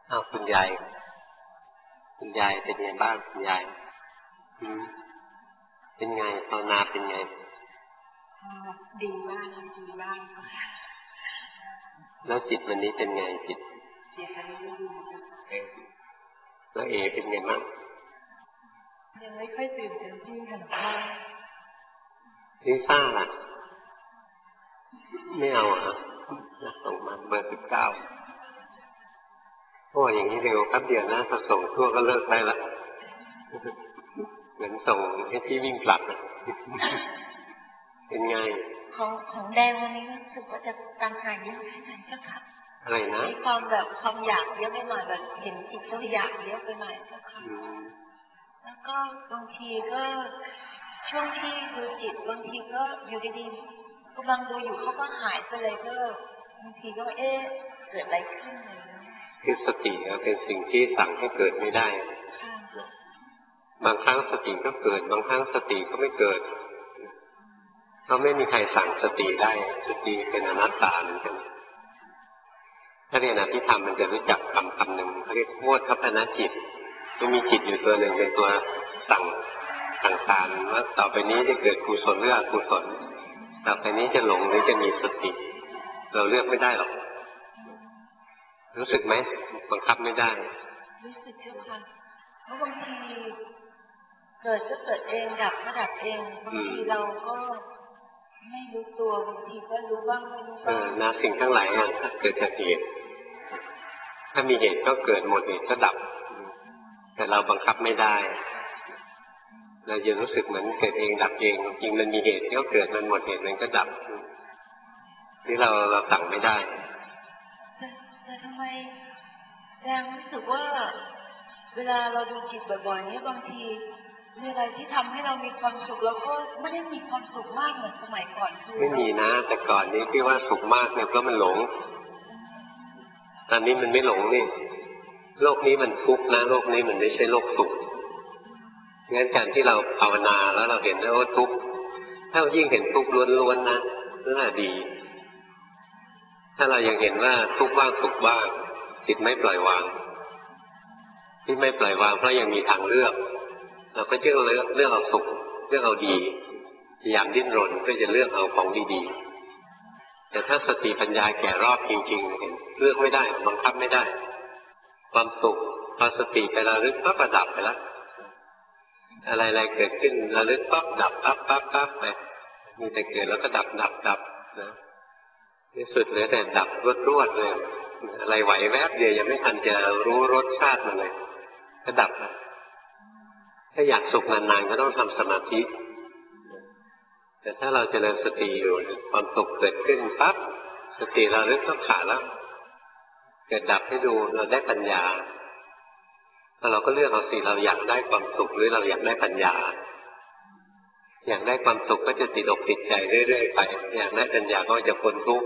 อ้าวคุณยายเป็นไงบ้างคุณยายเป็นไงภาวนาเป็นไงดีมากแล้วจิตวันนี้เป็นไงจิตวันนี้ดีแล้วเป็นไงบ้างยังไม่ค่อยตื่นเต็มที่ค่ะลิซ่าล่ะไม่เอาส่งมาเบอร์19โอ้อย่างนี้เร็วครับเดียวนะถ้าส่งทั่วก็เลิกได้ละเหมือนส่งให้ที่วิ่งกลับเป็นไงของแดงวันนี้รู้สึกว่าจะการหายเยอะไปหน่อยเจ้าค่ะอะไรนะมีความอยากเยอะไปหน่อยแบบเห็นจิตก็อยากเยอะไปหน่อยเจ้าค่ะแล้วก็บางทีก็ช่วงที่ดูจิตบางทีก็อยู่ดีๆกำลังดูอยู่เขาก็หายไปเลยก็บางทีก็เกิดอะไรขึ้นเลยคือสติเป็นสิ่งที่สั่งให้เกิดไม่ได้บางครั้งสติก็เกิดบางครั้งสติก็ไม่เกิดเพราะไม่มีใครสั่งสติได้สติเป็นอนัตตาเหมือนกันถ้าเรียนอภิธรรมมันจะรู้จักคำหนึ่งเขาเรียกโมททัพพนจิตจะมีจิตอยู่ตัวหนึ่งเป็นตัวสั่งการว่าต่อไปนี้จะเกิดกุศลหรืออกุศลต่อไปนี้จะหลงหรือจะมีสติเราเลือกไม่ได้หรอกรู้สึกไหมบังคับไม่ได้รู้สึกเจ้าค่ะเพราะบางทีเกิดก็เกิดเองดับก็ดับเองบางทีเราก็ไม่รู้ตัวบางทีก็รู้บ้างไม่รู้บ้างนะสิ่งทั้งหลายเกิดจากเหตุถ้ามีเหตุก็เกิดหมดเหตุก็ดับแต่เราบังคับไม่ได้เราจะรู้สึกเหมือนเกิดเองดับเองจริงมันมีเหตุก็เกิดมันหมดเหตุมันก็ดับที่เราสั่งไม่ได้แต่ทำไมแรงรู้สึกว่าเวลาเราดูจิตบ่อยๆนี้บางทีมีอะไรที่ทำให้เรามีความสุขแล้วก็ไม่ได้มีความสุขมากเหมือนสมัยก่อนไม่มีนะแต่ก่อนนี้ที่ว่าสุขมากเนี่ยเพราะมันหลงตอนนี้มันไม่หลงนี่โลกนี้มันทุกข์นะโลกนี้มันไม่ใช่โลกสุขงั้นการที่เราภาวนาแล้วเราเห็นว่าทุกข์ถ้ายิ่งเห็นทุกข์ล้วนๆนะนั่นแหละดีถ้าเรายังเห็นว่าทุกข์บ้างสุขบ้างจิตไม่ปล่อยวางที่ไม่ปล่อยวางเพราะยังมีทางเลือกเราก็จะเลือกเอาสุขเลือกเอาดีพยายามดิ้นรนเพื่อจะเลือกเอาของดีๆแต่ถ้าสติปัญญาแก่รอบจริงๆเห็นเลือกไม่ได้บังคับไม่ได้ความสุขพอสติไประลึกปั๊บดับไปแล้วอะไรๆเกิดขึ้นระลึกปั๊บดับปั๊บไปมีแต่เกิดแล้วก็ดับนะที่สุดเหลือแต่ดับรวดเลยอะไรไหวแวบเดียวยังไม่ทันจะรู้รสชาติมันเลยก็ดับถ้าอยากสุขนานๆก็ต้องทำสมาธิแต่ถ้าเราเจริญสติอยู่ความสุขเกิดขึ้นปั๊บสติเราเริ่มต้องขาดแล้วเกิดดับให้ดูเราได้ปัญญาพอเราก็เลือกเอาสิเราอยากได้ความสุขหรือเราอยากได้ปัญญาอยากได้ความสุขก็จะติดอกติดใจเรื่อยๆไปอยากได้ปัญญาก็จะพ้นทุกข์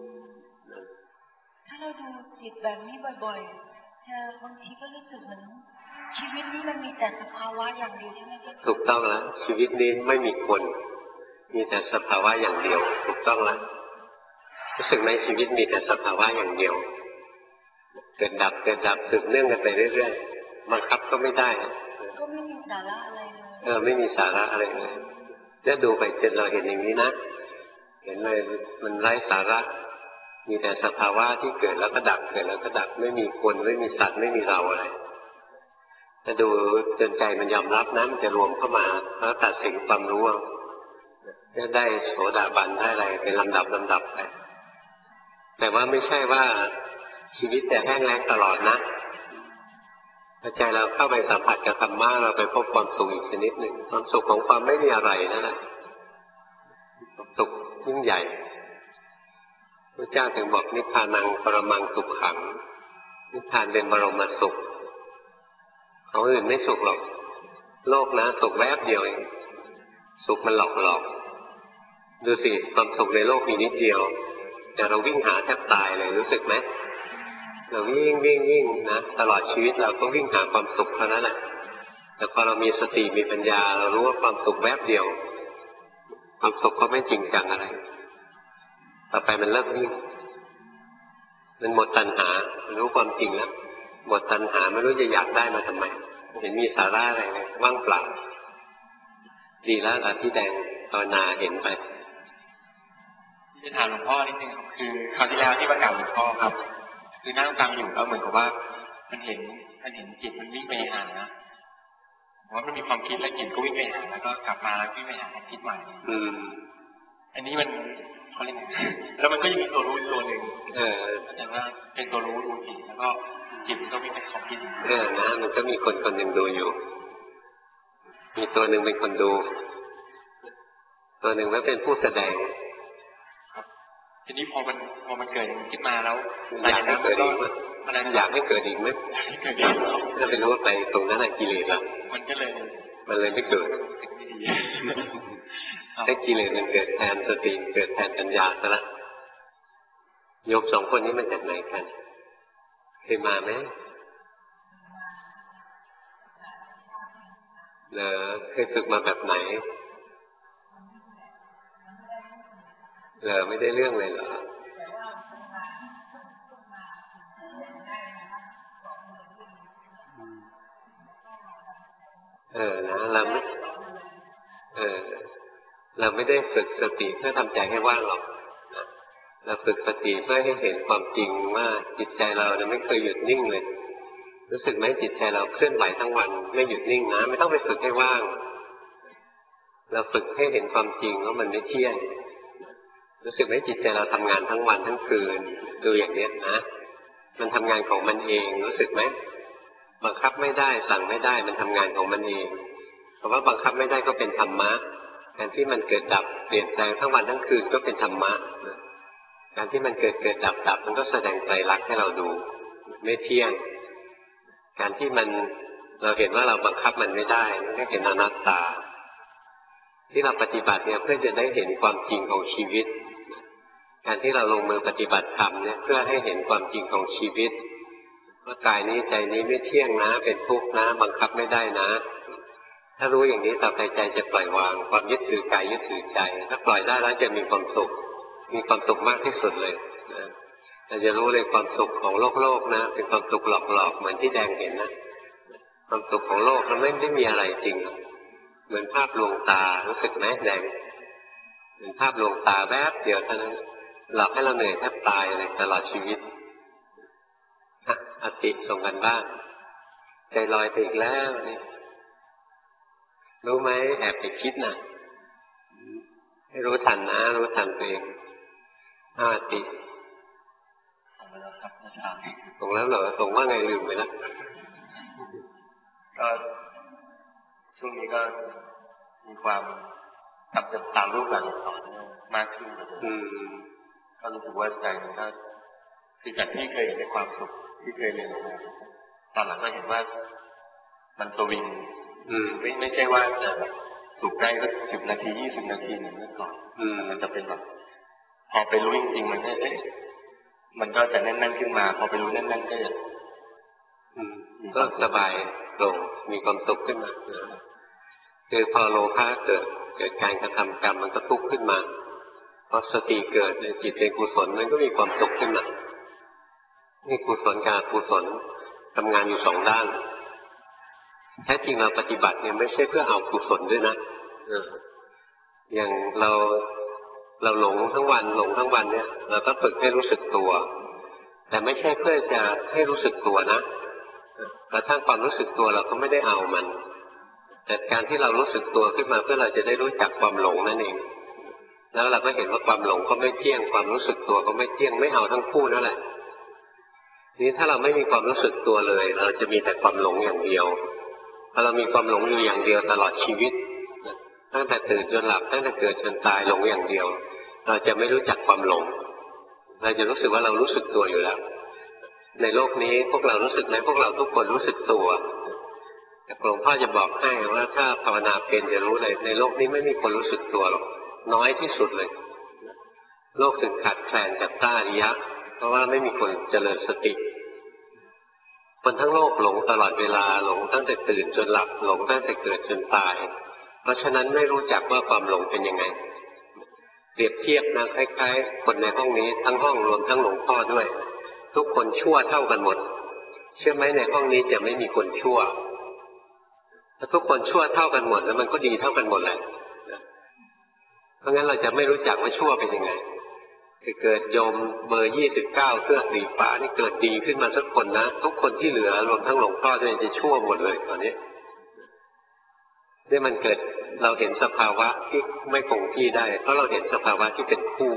ถ้าเราดูจิตแบบนี้บ่อยๆบางทีก็รู้สึกเหมือนชีวิตนี้มันมีแต่สภาวะอย่างเดียวใช่ไหมจ๊ะถูกต้องแล้วชีวิตนี้ไม่มีคนมีแต่สภาวะอย่างเดียวถูกต้องแล้วรู้สึกไหมชีวิตมีแต่สภาวะอย่างเดียวเกิดดับสืบเนื่องกันไปเรื่อยๆบังคับก็ไม่ได้ก็ไม่มีสาระอะไรเลยไม่มีสาระอะไรเลยจะดูไปจนเราเห็นอย่างนี้นะเห็นเลยมันไร้สาระมีแต่สภาวะที่เกิดแล้วก็ดับเกิดแล้วก็ดับไม่มีคนไม่มีสัตว์ไม่มีเราอะไรถ้าดูจนใจมันยอมรับนะมันจะรวมเข้ามาแล้วตัดสินความรู้จะได้โสดาบันได้อะไรเป็นลำดับไปแต่ว่าไม่ใช่ว่าชีวิตจะแห้งแล้งตลอดนะพอใจเราเข้าไปสัมผัสกับธรรมะเราไปพบความสุขอีกชนิดหนึ่งความสุขของความไม่มีอะไรนั่นแหละสุขยิ่งใหญ่พระเจ้าถึงบอกนิพพานังปรมังสุขขังนิพพานเป็นบรมสุขของอื่นไม่สุขหรอกโลกนะสุขแวบเดียวเองสุขมันหลอกดูสิความสุขในโลกมีนิดเดียวแต่เราวิ่งหาแทบตายเลยรู้สึกไหมเราวิ่งนะตลอดชีวิตเราต้องวิ่งหาความสุขเท่านั้นแหละแต่พอเรามีสติมีปัญญาเรารู้ว่าความสุขแวบเดียวความสุขก็ไม่จริงจังอะไรต่อไปมันเลิกวิ่งมันหมดตัณหารู้ความจริงแล้วหมดตัณหาไม่รู้จะอยากได้มาทำไมเห็นมีสาระอะไรเลยว่างเปล่าดีแล้วพี่แดงภาวนาเห็นไปจะถามหลวงพ่อนิดนึงคือคราวที่แล้วที่ประกาศหลวงพ่อครับคือนั่งฟังอยู่แล้วเหมือนกับว่ามันเห็นจิตมันวิ่งไปหาว่ามันมีความคิดแล้วจิตก็วิ่งไปหาแล้วก็กลับมาแล้ววิ่งไปหาความคิดใหม่อันนี้มันเขาเรียกไงแล้วมันก็ยังมีตัวรู้ตัวหนึ่งแต่ว่าเป็นตัวรู้จิตแล้วก็จิตมันก็วิ่งไปความคิดนะมันก็มีคนหนึ่งดูอยู่มีตัวหนึ่งเป็นคนดูตัวหนึ่งแล้วเป็นผู้แสดงทีนี้พอมันเกิดขึ้นมาแล้วอยากให้เกิดอีกอยากให้เกิดอีกไหมถ้าไปรู้ว่าไปตรงนั้นกิเลสละมันเลยไม่เกิดถ้ากิเลสมันเกิดแทนสติเกิดแทนปัญญาซะละโยมสองคนนี้มาจากไหนกันเคยมาไหมเคยฝึกมาแบบไหนไม่ได้เรื่องเลยเหรอนะเราไม่ได้ฝึกสติเพื่อทำใจให้ว่างหรอกเราฝึกสติเพื่อให้เห็นความจริงว่าจิตใจเราเนี่ยไม่เคยหยุดนิ่งเลยรู้สึกไหมจิตใจเราเคลื่อนไหวทั้งวันไม่หยุดนิ่งนะไม่ต้องไปฝึกให้ว่างเราฝึกให้เห็นความจริงว่ามันไม่เที่ยงรู้สึกไหมจิตใจเราทำงานทั้งวันทั้งคืนดูอย่างนี้นะมันทำงานของมันเองรู้สึกไหมบังคับไม่ได้สั่งไม่ได้มันทำงานของมันเองเพราะว่าบังคับไม่ได้ก็เป็นธรรมะการที่มันเกิดดับเปลี่ยนแปลงทั้งวันทั้งคืนก็เป็นธรรมะการที่มันเกิดดับมันก็แสดงไตรลักษณ์ให้เราดูไม่เที่ยงการที่เราเห็นว่าเราบังคับมันไม่ได้มันก็เห็นอนัตตาที่เราปฏิบัติเนี่ยเพื่อจะได้เห็นความจริงของชีวิตการที่เราลงมือปฏิบัติธรรมเนี่ยเพื่อให้เห็นความจริงของชีวิตว่ากายนี้ใจนี้ไม่เที่ยงนะเป็นทุกข์นะบังคับไม่ได้นะถ้ารู้อย่างนี้ต่อไปใจจะปล่อยวางความยึดถือกายยึดถือใจถ้าปล่อยได้แล้วจะมีความสุขมากที่สุดเลยนะเราจะรู้เลยความสุขของโลกนะเป็นความสุขหลอกๆเหมือนที่แดงเห็นนะความสุขของโลกมันไม่ได้มีอะไรจริงเหมือนภาพลวงตารู้สึกไหมแดงเหมือนภาพลวงตาแวบเดียวเท่านั้นหลอกให้เราเหนื่อยแทบตายเลยตลอดชีวิตอติส่งกันบ้างใจลอยไปอีกแล้วนี่รู้ไหมแอบไปคิดนะให้รู้ทันนะรู้ทันตัวเองอติส่งแล้วเหรอส่งว่าไงลืมไปแล้วก็ช่วงนี้ก็มีความทำตามรูปแบบต่อเนื่องมากขึ้นก็รู้สึกว่าใจมันก็คือจากที่เคยเห็นในความสุขที่เคยเรียนมาตอนหลังก็เห็นว่ามันสวิงไม่ใช่ว่าจะสุขได้สัก10 นาที20 นาทีเหมือนเมื่อก่อนมันจะเป็นแบบพอไปรู้จริงๆมันก็จะแน่นๆขึ้นมาพอไปรู้แน่นๆก็สบายโปร่งมีความสุขขึ้นมาคือพอโลภะเกิดการกระทำกรรมมันก็ทุกข์ขึ้นมาพอสติเกิดจิตเป็นกุศลมันก็มีความสุขขึ้นมานี่กุศลกับอกุศลทำงานอยู่สองด้านแท้จริงเราปฏิบัติเนี่ยไม่ใช่เพื่อเอากุศลด้วยนะอย่างเราหลงทั้งวันเนี่ยเราก็ฝึกให้รู้สึกตัวแต่ไม่ใช่เพื่อจะให้รู้สึกตัวนะกระทั่งความรู้สึกตัวเราก็ไม่ได้เอามันแต่การที่เรารู้สึกตัวขึ้นมาเพื่อเราจะได้รู้จักความหลงนั่นเองแล้วเราก็เห็นว่าความหลงก็ไม่เที่ยงความรู้สึกตัวก็ไม่เที่ยงไม่เอาทั้งคู่นั่นแหละนี้ถ้าเราไม่มีความรู้สึกตัวเลยเราจะมีแต่ความหลงอย่างเดียวถ้าเรามีความหลงอยู่อย่างเดียวตลอดชีวิตตั้งแต่ตื่นจนหลับตั้งแต่เกิดจนตายหลงอย่างเดียวเราจะไม่รู้จักความหลงเราจะรู้สึกว่าเรารู้สึกตัวอยู่แล้วในโลกนี้พวกเรารู้สึกไหมพวกเราทุกคนรู้สึกตัวแต่หลวงพ่อจะบอกให้ว่าถ้าภาวนาเป็นจะรู้เลยในโลกนี้ไม่มีคนรู้สึกตัวหรอกน้อยที่สุดเลยโลกถึงขาดแคลนจากพระอริยะเพราะว่าไม่มีคนเจริญสติคนทั้งโลกหลงตลอดเวลาหลงตั้งแต่ตื่นจนหลับหลงตั้งแต่เกิดจนตายเพราะฉะนั้นไม่รู้จักว่าความหลงเป็นยังไงเปรียบเทียบนะคล้ายๆคนในห้องนี้ทั้งห้องรวมทั้งหลวงพ่อด้วยทุกคนชั่วเท่ากันหมดเชื่อไหมในห้องนี้จะไม่มีคนชั่วถ้าทุกคนชั่วเท่ากันหมดแล้วมันก็ดีเท่ากันหมดแหละเพราะงั้นเราจะไม่รู้จักว่าชั่วเป็นยังไงเกิดโยมเบอร์29เสื้อสีฟ้านี่เกิดดีขึ้นมาสักคนนะทุกคนที่เหลือรวมทั้งหลวงพ่อด้วยจะชั่วหมดเลยตอนนี้นี่มันเกิดเราเห็นสภาวะที่ไม่คงที่ได้เพราะเราเห็นสภาวะที่เป็นคู่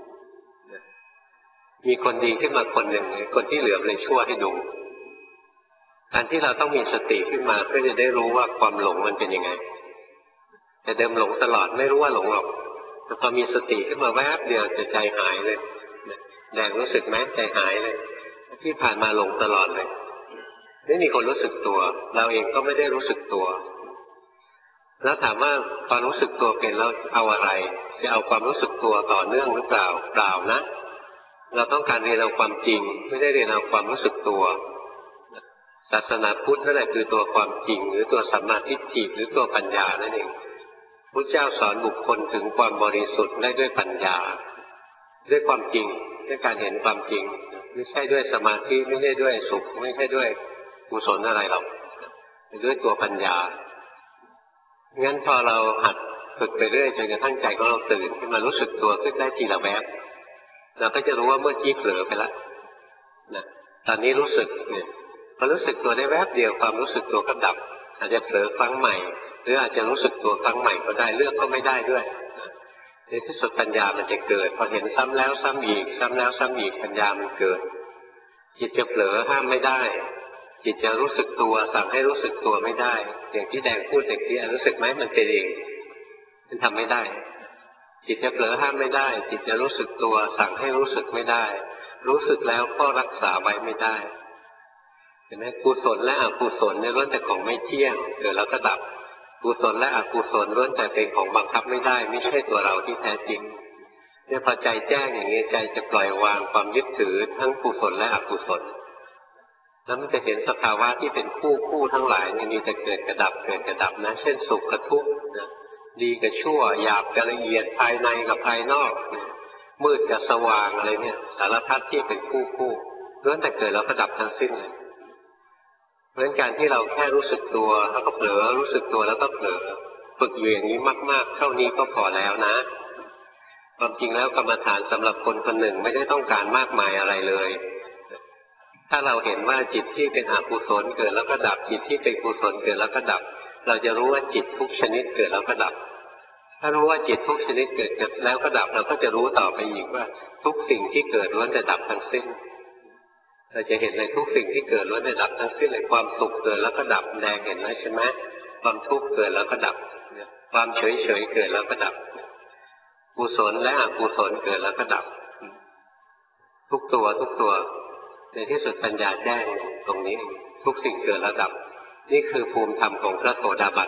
มีคนดีขึ้นมาคนหนึ่งคนที่เหลือเลยชั่วให้ดูการที่เราต้องมีสติขึ้นมาเพื่อจะได้รู้ว่าความหลงมันเป็นยังไงแต่เดิมหลงตลอดไม่รู้ว่าหลงหรอกแต่พอมีสติขึ้นมาแวบเดียวจะใจหายเลยแดงรู้สึกไหมใจหายเลยที่ผ่านมาหลงตลอดเลยไม่มีคนรู้สึกตัวเราเองก็ไม่ได้รู้สึกตัวแล้วถามว่าพอรู้สึกตัวเป็นแล้วเอาอะไรจะเอาความรู้สึกตัวต่อเนื่องหรือเปล่าเปล่านะเราต้องการเรียนเอาความจริงไม่ได้เรียนเอาความรู้สึกตัวศาสนาพุทธนั่นแหละคือตัวความจริงหรือตัวสัมมาทิฏฐิหรือตัวปัญญานั่นเองพุทธเจ้าสอนบุคคลถึงความบริสุทธิ์ได้ด้วยปัญญาด้วยความจริงด้วยการเห็นความจริงไม่ใช่ด้วยสมาธิไม่ใช่ด้วยสุขไม่ใช่ด้วยกุศลอะไรหรอกด้วยตัวปัญญางั้นพอเราหัดฝึกไปเรื่อยจนกระทั่งใจของเราตื่นขึ้นมารู้สึกตัวขึ้นได้ทีละแวบเราก็จะรู้ว่าเมื่อกี้เผลอไปแล้วนะตอนนี้รู้สึกเนี่ยพอรู้สึกตัวได้แวบเดียวความรู้สึกตัวก็ดับอาจจะเผลอครั้งใหม่หรืออาจจะรู้สึกตัวครั้งใหม่ก็ได้เลือกก็ไม่ได้ด้วยในที่สุดปัญญามันจะเกิดพอเห็นซ้ำแล้วซ้ำอีกซ้ำแล้วซ้ำอีกปัญญามันเกิดจิตจะเผลอห้ามไม่ได้จิตจะรู้สึกตัวสั่งให้รู้สึกตัวไม่ได้อย่างที่แดงพูดอย่างที่รู้สึกไหมมันเป็นเองมันทำไม่ได้จิตจะเผลอห้ามไม่ได้จิตจะรู้สึกตัวสั่งให้รู้สึกไม่ได้รู้สึกแล้วก็รักษาไว้ไม่ได้เห็นไหมกุศลและอกุศลเนี่ยล้วนแต่ของไม่เที่ยงเกิดแล้วก็ดับกุศลและอกุศลล้วนแต่เป็นของบังคับไม่ได้ไม่ใช่ตัวเราที่แท้จริงเนี่ยพอใจแจ้งอย่างนี้ใจจะปล่อยวางความยึดถือทั้งกุศลและอกุศลแล้วมันจะเห็นสภาวะที่เป็นคู่ทั้งหลายมีแต่เกิดกระดับเกิดกระดับนะเช่นสุขกับทุกข์นะดีกับชั่วหยาบกับละเอียดภายในกับภายนอกมืดกับสว่างอะไรเนี่ยสารพัดที่เป็นคู่ล้วนแต่เกิดแล้วก็ดับทั้งสิ้นเลยเพราะฉะนั้นการที่เราแค่รู้สึกตัวแล้วก็เผลอรู้สึกตัวแล้วก็เผลอฝึกอยู่อย่างนี้มากๆเท่านี้ก็พอแล้วนะความจริงแล้วกรรมฐานสำหรับคนคนหนึ่งไม่ได้ต้องการมากมายอะไรเลยถ้าเราเห็นว่าจิตที่เป็นอกุศลเกิดแล้วก็ดับจิตที่เป็นกุศลเกิดแล้วก็ดับเราจะรู้ว่าจิตทุกชนิดเกิดแล้วก็ดับถ้ารู้ว่าจิตทุกชนิดเกิดแล้วก็ดับเราก็จะรู้ต่อไปอีกว่าทุกสิ่งที่เกิดล้วนจะดับทั้งสิ้นเราจะเห็นในทุกสิ่งที่เกิดล้วนจะดับทั้งสิ้นเลยความสุขเกิดแล้วก็ดับแดงเห็นไหมใช่ไหมความทุกข์เกิดแล้วก็ดับความเฉยเกิดแล้วก็ดับกุศลและอกุศลเกิดแล้วก็ดับทุกตัวในที่สุดปัญญาแจ้งตรงนี้ทุกสิ่งเกิดแล้วดับนี่คือภูมิธรรมของพระโสดาบัน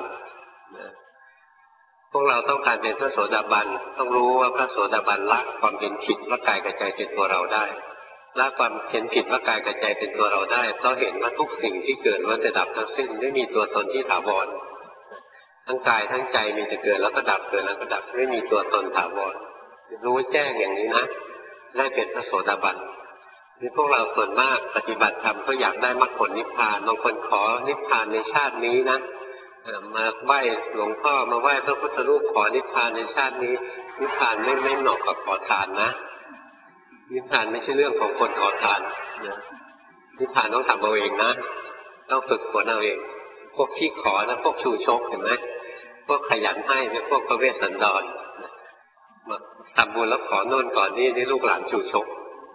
พวกเราต้องการเป็นพระโสดาบันต้องรู้ว่าพระโสดาบันละความเห็นผิดว่ากายกับใจเป็นตัวเราได้ละความเห็นผิดว่ากายกับใจเป็นตัวเราได้เพราะเห็นว่าทุกสิ่งที่เกิดล้วนจะดับทั้งสิ้นไม่มีตัวตนที่ถาวรทั้งกายทั้งใจมีแต่เกิดแล้วก็ดับเกิดแล้วก็ดับไม่มีตัวตนถาวรรู้แจ้งอย่างนี้นะได้เป็นพระโสดาบันนี่พวกเราส่วนมากปฏิบัติธรรมก็อยากได้มรรคผลนิพพานบางคนขอนิพพานในชาตินี้นะมาไหว้หลวงพ่อมาไหว้พระพุทธรูปขอนิพพานในชาตินี้นิพพานไม่เหมาะกับขอทานนะนิพพานไม่ใช่เรื่องของคนขอทานนิพพานต้องทำเอาเองนะต้องฝึกฝนเอาเองพวกที่ขอนะพวกชูชกเห็นไหมพวกขยันให้พวกพระเวสสันดรมาทำบุญแล้วขอโน่นก่อนนี่ลูกหลานชูชก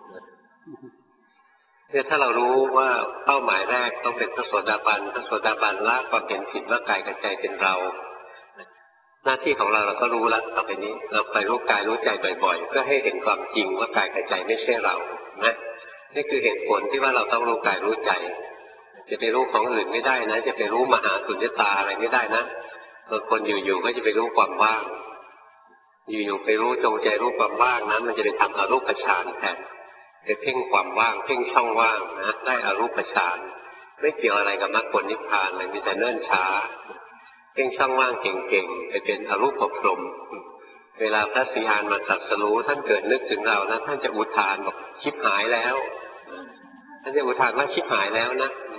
เนี่ยถ้าเรารู้ว่าเป้าหมายแรกต้องเป็นพระโสดาบันละความเห็นผิดว่ากายกับใจเป็นเราหน้าที่ของเราก็รู้แล้วต่อไปนี้เราไปรู้กายรู้ใจบ่อยๆเพื่อให้เห็นความจริงว่ากายกับใจไม่ใช่เรานะนี่คือเหตุผลที่ว่าเราต้องรู้กายรู้ใจจะไปรู้ของอื่นไม่ได้นะจะไปรู้มหาสุญญตาอะไรไม่ได้นะบางคนอยู่ๆก็จะไปรู้ความว่างอยู่ๆไปรู้จงใจรู้ความว่างนั้นมันจะไปทำอรูปฌานแทนไปเพ่งความว่างเพ่งช่องว่างนะได้อรูปฌานไม่เกี่ยวอะไรกับมรรคผลนิพพานเลยมีแต่เนิ่นช้าเพ่งช่องว่างเก่งๆไปเป็นอรูปพรหมเวลาพระศรีอานมาตรัสรู้ท่านเกิดนึกถึงเรานะท่านจะอุทานบอกชิบหายแล้วท่านจะอุทานว่าชิบหายแล้วนะ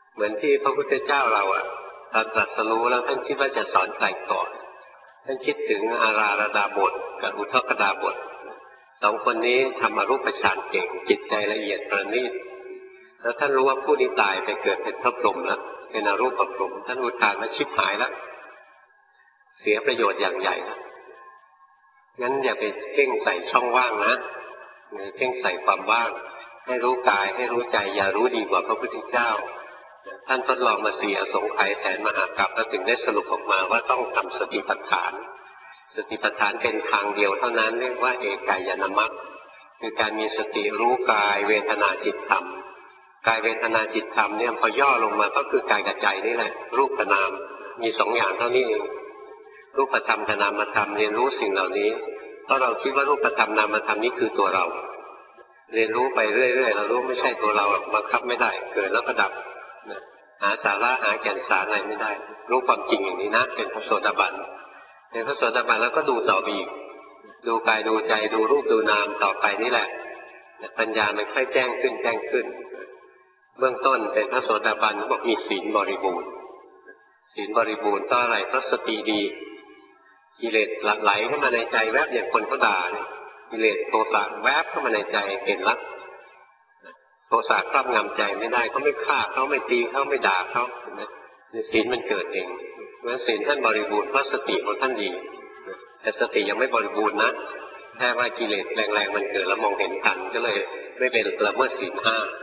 เหมือนที่พระพุทธเจ้าเราตอนตรัสรู้แล้วท่านคิดว่าจะสอนใครก่อนท่านคิดถึงอาราระดาบทกับอุทกดาบทสองคนนี้ทำอรูปฌานเก่งจิตใจละเอียดประณีตแล้วท่านรู้ว่าผู้นี้ตายไปเกิดเป็นพระพรหมแล้วเป็นอรูปพรหมท่านอุทานว่าชิบหายแล้วเสียประโยชน์อย่างใหญ่นะงั้นอย่าไปเพ่งใส่ช่องว่างนะเพ่งใส่ความว่างให้รู้กายให้รู้ใจอย่ารู้ดีกว่าพระพุทธเจ้าท่านทดลองมา4 อสงไขยแสนมหากาพย์แล้วถึงได้สรุปออกมาว่าต้องทำสติปัฏฐานสติปัฏฐานเป็นทางเดียวเท่านั้นเรียกว่าเอกายนมรรคคือการมีสติรู้กายเวทนาจิตธรรมกายเวทนาจิตธรรมเนี่ยพอย่อลงมาก็คือกายกับใจนี่แหละรูปกับนามมี2 อย่างเท่านี้เองรูปธรรมกับนามธรรมเรียนรู้สิ่งเหล่านี้เพราะเราคิดว่ารูปธรรมนามธรรมนี้คือตัวเราเรียนรู้ไปเรื่อยๆเรารู้ไม่ใช่ตัวเราบังคับไม่ได้เกิดแล้วก็ดับหาสาระหาแก่นสารอะไรไม่ได้รู้ความจริงอย่างนี้นะเป็นพระโสดาบันเป็นพระโสดาบันแล้วก็ดูต่อไปอีกดูกายดูใจดูรูปดูนามต่อไปนี่แหละปัญญามันค่อยแจ้งขึ้นแจ้งขึ้นเบื้องต้นเป็นพระโสดาบันบอกมีศีลบริบูรณ์ศีลบริบูรณ์ก็อะไรเพราะสติดีกิเลสไหลเข้ามาในใจแวบอย่างคนเขาด่าเนี่ยกิเลสโทสะแวบเข้ามาในใจเห็นละโทสะครอบงำใจไม่ได้เขาไม่ฆ่าเขาไม่ตีเขาไม่ด่าเขาศีลมันเกิดเองเพราะฉะนั้นศีลท่านบริบูรณ์เพราะสติของท่านดีแต่สติยังไม่บริบูรณ์นะแค่ว่ากิเลสแรงๆมันเกิดแล้วมองเห็นทันก็เลยไม่เป็นละเมิดศีล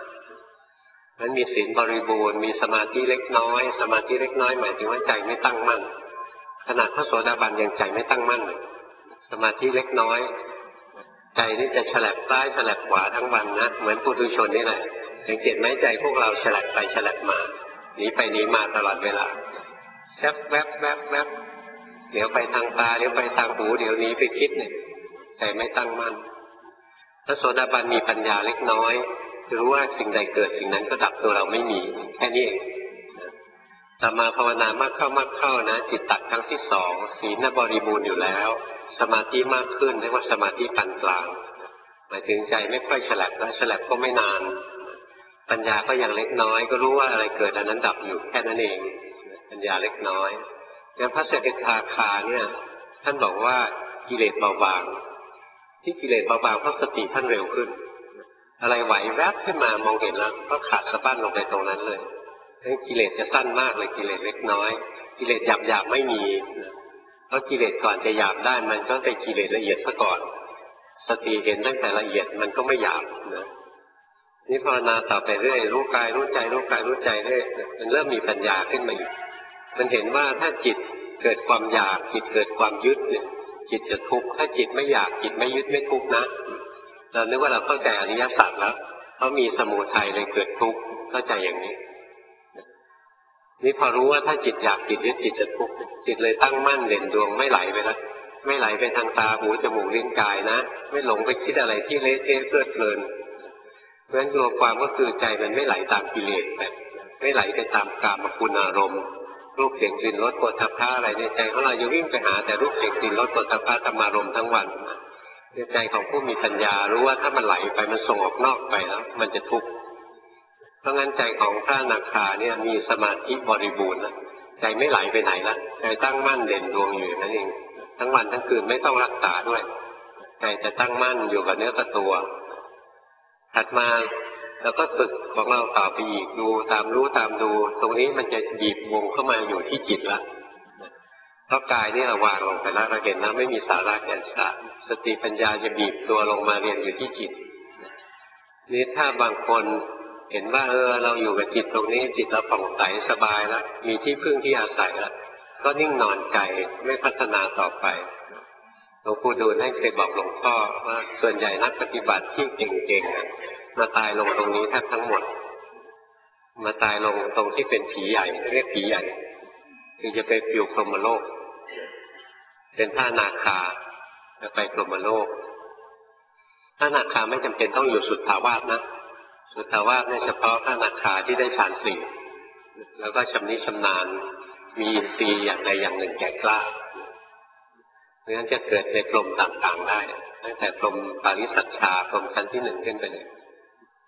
5นั้นมีศีลบริบูรณ์มีสมาธิเล็กน้อยสมาธิเล็กน้อยหมายถึงว่าใจไม่ตั้งมั่นขนาดพระโสดาบันยังใจไม่ตั้งมั่นสมาธิเล็กน้อยใจนี่จะฉลับซ้ายฉลับขวาทั้งวันนะเหมือนปุถุชนนี่แหละสังเกตไหมใจพวกเราฉลับไปฉลับมาหนีไปหนีมาตลอดเวลาแวบแวบแวบแวบเดี๋ยวไปทางตาเดี๋ยวไปทางหูเดี๋ยวนี้ไปคิดเนี่ยใจไม่ตั้งมั่นพระโสดาบันมีปัญญาเล็กน้อยรู้ว่าสิ่งใดเกิดสิ่งนั้นก็ดับตัวเราไม่มีแค่นี้เองต่อมาภาวนามากเข้านะจิตตัดครั้งที่2ศีลบริบูรณ์อยู่แล้วสมาธิมากขึ้นเรียกว่าสมาธิปานกลางหมายถึงใจไม่ค่อยฉลับและฉลับก็ไม่นานปัญญาก็ยังเล็กน้อยก็รู้ว่าอะไรเกิดอันนั้นดับอยู่แค่นั้นเองปัญญาเล็กน้อยอย่างพระสกิทาคาเนี่ยท่านบอกว่ากิเลสเบาบางที่กิเลสเบาบางเพราะสติท่านเร็วขึ้นอะไรไหวแวบขึ้นมามองเห็นแล้วก็ขาดสะบั้นลงไปตรงนั้นเลยกิเลสจะสั้นมากเลยกิเลสเล็กน้อยกิเลสหยาบไม่มีเพราะกิเลสก่อนจะหยาบได้มันต้องเป็นกิเลสละเอียดซะก่อนสติเห็นตั้งแต่ละเอียดมันก็ไม่หยาบนะนี่ภาวนาต่อไปเรื่อยรู้กายรู้ใจรู้กายรู้ใจเรื่อยมันเริ่มมีปัญญาขึ้นมาอีกมันเห็นว่าถ้าจิตเกิดความอยากจิตเกิดความยึดเนี่ยจิตจะทุกข์ถ้าจิตไม่อยากจิตไม่ยึดไม่ทุกข์นะเรานึกว่าเราเข้าใจอริยสัจแล้วเขามีสมุทัยเลยเกิดทุกข์เข้าใจอย่างนี้นี่พอรู้ว่าถ้าจิตอยากจิตยึดจิตจะทุกข์จิตเลยตั้งมั่นเด่นดวงไม่ไหลไปแล้วไม่ไหลไปทางตาหูจมูกลิ้นกายนะไม่หลงไปคิดอะไรที่เละเทะเพลิดเพลินเพราะฉะนั้นรวมความก็คือใจมันไม่ไหลตามกิเลสแต่ไม่ไหลไปตามกามคุณอารมณ์รูปเสียงกลิ่นรสโผฏฐัพพะอะไรในใจของเราจะวิ่งไปหาแต่รูปเสียงกลิ่นรสโผฏฐัพพะธรรมารมณ์ทั้งวันในใจของผู้มีปัญญารู้ว่าถ้ามันไหลไปมันส่งออกนอกไปแล้วมันจะทุกข์เพราะงั้นใจของพระอนาคาเนี่ยมีสมาธิบริบูรณ์ใจไม่ไหลไปไหนละใจตั้งมั่นเด่นดวงอยู่นั่นเองทั้งวันทั้งคืนไม่ต้องรักษาด้วยใจจะตั้งมั่นอยู่กับเนื้อกับตัวถัดมาแล้วก็ฝึกของเราต่อไปอีกดูตามรู้ตามดูตรงนี้มันจะบีบวงเข้ามาอยู่ที่จิตละเพราะกายนี่เราวางลงไปแล้วเราเห็นนะไม่มีสาระแก่นสารสติปัญญาจะบีบตัวลงมาเรียนอยู่ที่จิตนี่ถ้าบางคนเห็นว่าเราอยู่กับจิตตรงนี้จิตเราผ่องใสสบายแล้วมีที่พึ่งที่อาศัยแล้วก็นิ่งนอนใจไม่พัฒนาต่อไปหลวงปู่ดูลให้เคยบอกหลวงพ่อว่าส่วนใหญ่นักปฏิบัติที่เก่งๆมาตายลงตรงนี้แทบทั้งหมดมาตายลงตรงที่เป็นผีใหญ่เรียกผีใหญ่คือจะไปอยู่พรหมโลกเป็นพระอนาคาจะไปพรหมโลกพระอนาคาไม่จำเป็นต้องอยู่สุทธาวาสนะสุทธาวาสเนี่ยเฉพาะพระอนาคาที่ได้ฌานสี่แล้วก็ชำนิชำนาญมีอินทรีย์อย่างใดอย่างหนึ่งแก่กล้าเพราะฉะนั้นจะเกิดในพรหมต่างๆได้ตั้งแต่พรหมปาริสัชชาพรหมชั้นที่1ขึ้นไปเลย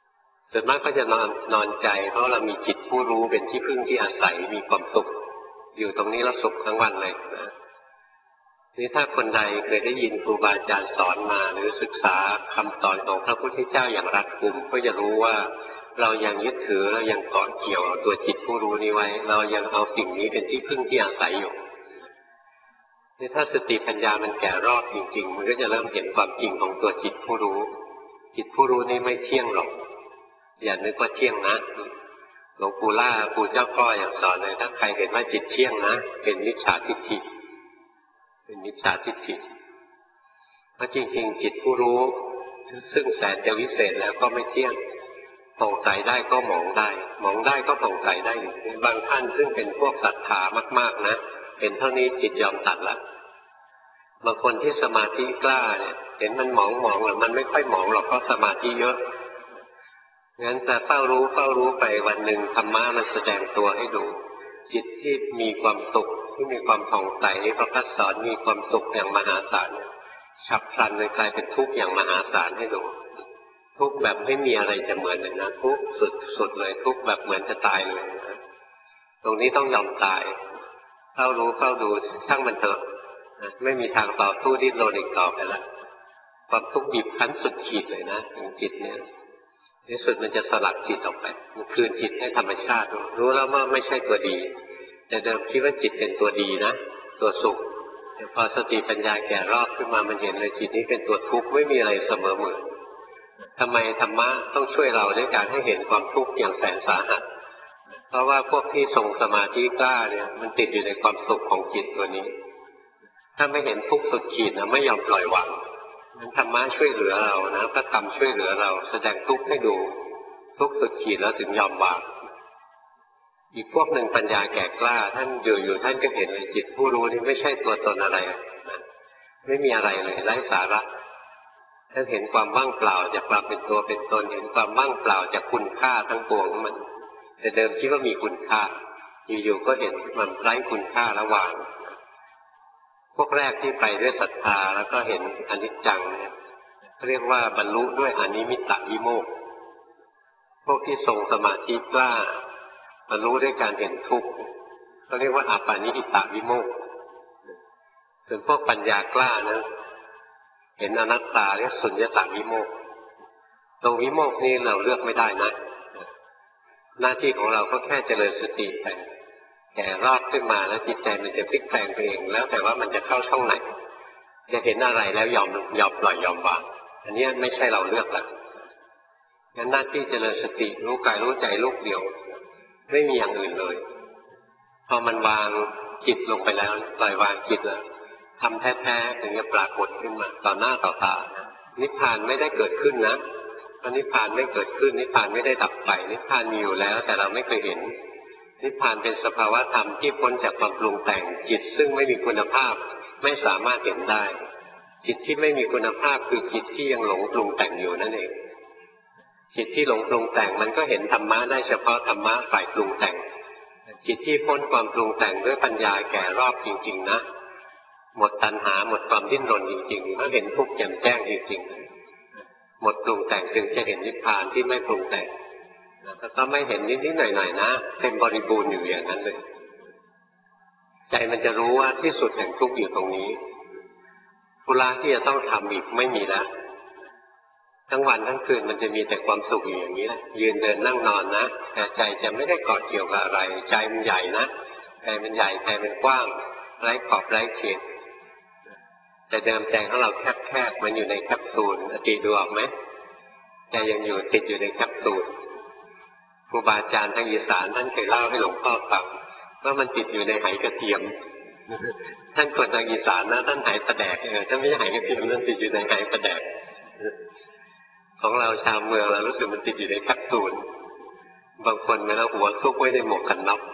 ส่วนมากก็จะนอนใจเพราะเรามีจิตผู้รู้เป็นที่พึ่งที่อาศัยมีความสุขอยู่ตรงนี้แล้วสุขทั้งวันเลยนะนี่ถ้าคนใดเคยได้ยินครูบาอาจารย์สอนมาหรือศึกษาคำสอนของพระพุทธเจ้าอย่างรัดกุมก็จะรู้ว่าเรายังยึดถือเรายังเกาะเกี่ยวตัวจิตผู้รู้นี้ไว้เรายังเอาสิ่งนี้เป็นที่พึ่งที่อาศัยอยู่นี่ถ้าสติปัญญามันแก่รอบจริงๆมันก็จะเริ่มเห็นความจริงของตัวจิตผู้รู้จิตผู้รู้นี่ไม่เที่ยงหรอกอย่านึกว่าเที่ยงนะหลวงปู่ล่าปู่เจ้าพ่ออย่างสอนเลยถ้าใครเห็นว่าจิตเที่ยงนะเป็นมิจฉาทิฏฐิเป็นมิจฉาทิฏฐิเพราะจริงๆจิตผู้รู้ซึ่งแสนจะวิเศษแล้วก็ไม่เที่ยงผ่องใสได้ก็หมองได้หมองได้ก็ผ่องใสได้อยู่บางท่านซึ่งเป็นพวกศรัทธามากๆนะเห็นเท่านี้จิตยอมตัดละบางคนที่สมาธิกล้าเนี่ยเห็นมันหมองหรือมันไม่ค่อยหมองหรอกเพราะสมาธิเยอะงั้นจะเฝ้ารู้ไปวันหนึ่งธรรมะมันแสดงตัวให้ดูจิตที่มีความสุขที่มีความผ่องใสพระพัฒสอนมีความสุขอย่างมหาศาลฉับพลันเลยกลายเป็นทุกข์อย่างมหาศาลให้ดูทุกข์แบบไม่มีอะไรจะเหมือนเลยนะทุกข์สุดเลยทุกข์แบบเหมือนจะตายเลยนะตรงนี้ต้องยอมตายเฝ้าดูช่างมันเถอะไม่มีทางต่อสู้ดิ้นรนอีกต่อไปแล้วความทุกข์บีบคั้นสุดขีดเลยนะถึงจิตเนี่ยในสุดมันจะสลัดจิตออกไปมันคืนจิตให้ธรรมชาติรู้แล้วว่าไม่ใช่ตัวดีแต่เดิมคิดว่าจิตเป็นตัวดีนะตัวสุขแต่พอสติปัญญาแก่รอบขึ้นมามันเห็นเลยจิตนี้เป็นตัวทุกข์ไม่มีอะไรเสมอเหมือนทำไมธรรมะต้องช่วยเราด้วยการให้เห็นความทุกข์อย่างแสนสาหัสเพราะว่าพวกที่ทรงสมาธิกล้าเนี่ยมันติดอยู่ในความสุขของจิตตัวนี้ถ้าไม่เห็นทุกข์สุดขีดนะไม่ยอมปล่อยวางนั้นธรรมะช่วยเหลือเรานะพระธรรมช่วยเหลือเราแสดงทุกข์ให้ดูทุกข์สุดขีดแล้วถึงยอมวางอีกพวกหนึ่งปัญญาแก่กล้าท่านอยู่ท่านก็เห็นเลยจิตผู้รู้นี่ไม่ใช่ตัวตนอะไรนะไม่มีอะไรเลยไร้สาระท่านเห็นความว่างเปล่าจากความเป็นตัวเป็นตนเห็นความว่างเปล่าจากคุณค่าทั้งปวงของมันแต่เดิมคิดว่ามีคุณค่าอยู่ๆก็เห็นมันไร้คุณค่าระหว่างพวกแรกที่ไปด้วยศรัทธาแล้วก็เห็นอนิจจังเนี่ยเรียกว่าบรรลุด้วยอนิมิตตวิโมกข์พวกที่ทรงสมาธิกล้าบรรลุด้วยการเห็นทุกข์ก็เรียกว่าอัปปานิหิตวิโมกข์ส่วนพวกปัญญากล้านะเห็นอนัตตาเรียกสุญญตวิโมกข์ตรงวิโมกข์นี้เราเลือกไม่ได้นะหน้าที่ของเราก็แค่เจริญสติไปแก่รอบขึ้นมาแล้วจิตใจมันจะพลิกแปลงไปเองแล้วแต่ว่ามันจะเข้าช่องไหนจะเห็นอะไรแล้วยอมปล่อยยอมวางอันนี้ไม่ใช่เราเลือกละงั้นหน้าที่เจริญสติรู้กายรู้ใจลูกเดียวไม่มีอย่างอื่นเลยพอมันวางจิตลงไปแล้วปล่อยวางจิตแล้วทำแท้ๆถึงจะปรากฏขึ้นมาต่อหน้าต่อตานิพพานไม่ได้เกิดขึ้นนะนิพพานไม่เกิดขึ้นนิพพานไม่ได้ดับไปนิพพานมีอยู่แล้วแต่เราไม่เคยเห็นนิพพานเป็นสภาวะธรรมที่พ้นจากความปรุงแต่งจิตซึ่งไม่มีคุณภาพไม่สามารถเห็นได้จิตที่ไม่มีคุณภาพคือจิตที่ยังหลงปรุงแต่งอยู่นั่นเองจิตที่หลงปรุงแต่งมันก็เห็นธรรมะได้เฉพาะธรรมะฝ่ายปรุงแต่งจิตที่พ้นความปรุงแต่งด้วยปัญญาแก่รอบจริงๆนะหมดตัณหาหมดความดิ้นรนจริงๆแล้วเห็นทุกข์แจ่มแจ้งจริงๆหมดปรุงแต่งจึงจะเห็นนิพพานที่ไม่ปรุงแต่งถ้าไม่เห็นนิดๆหน่อยๆนะเต็มบริบูรณ์อยู่อย่างนั้นเลยใจมันจะรู้ว่าที่สุดแห่งทุกข์อยู่ตรงนี้ธุระที่จะต้องทำอีกไม่มีแล้วทั้งวันทั้งคืนมันจะมีแต่ความสุขอยู่อย่างนี้แหละยืนเดินนั่งนอนนะแต่ใจจะไม่ได้เกาะเกี่ยวกับอะไรใจมันใหญ่นะใจมันใหญ่ใจมันกว้างไร้ขอบไร้เขตแต่เดิมใจของเราแคบๆมันอยู่ในแคปซูลตีดูออกไหมใจยังอยู่ติดอยู่ในแคปซูลครูบาอาจารย์ทางอีสานท่านเคยเล่าให้หลวงพ่อฟังว่ามันติดอยู่ในไหกระเทียมท่านคนทางอีสานนะท่านไหปลาแดกท่านไม่ใช่ไหกระเทียมท่านติดอยู่ในไหปลาแดกของเราชาวเมืองเรารู้สึกมันติดอยู่ในแคปซูลบางคนไม่แล้วหัวซุกไว้ในหมวกกันน็อก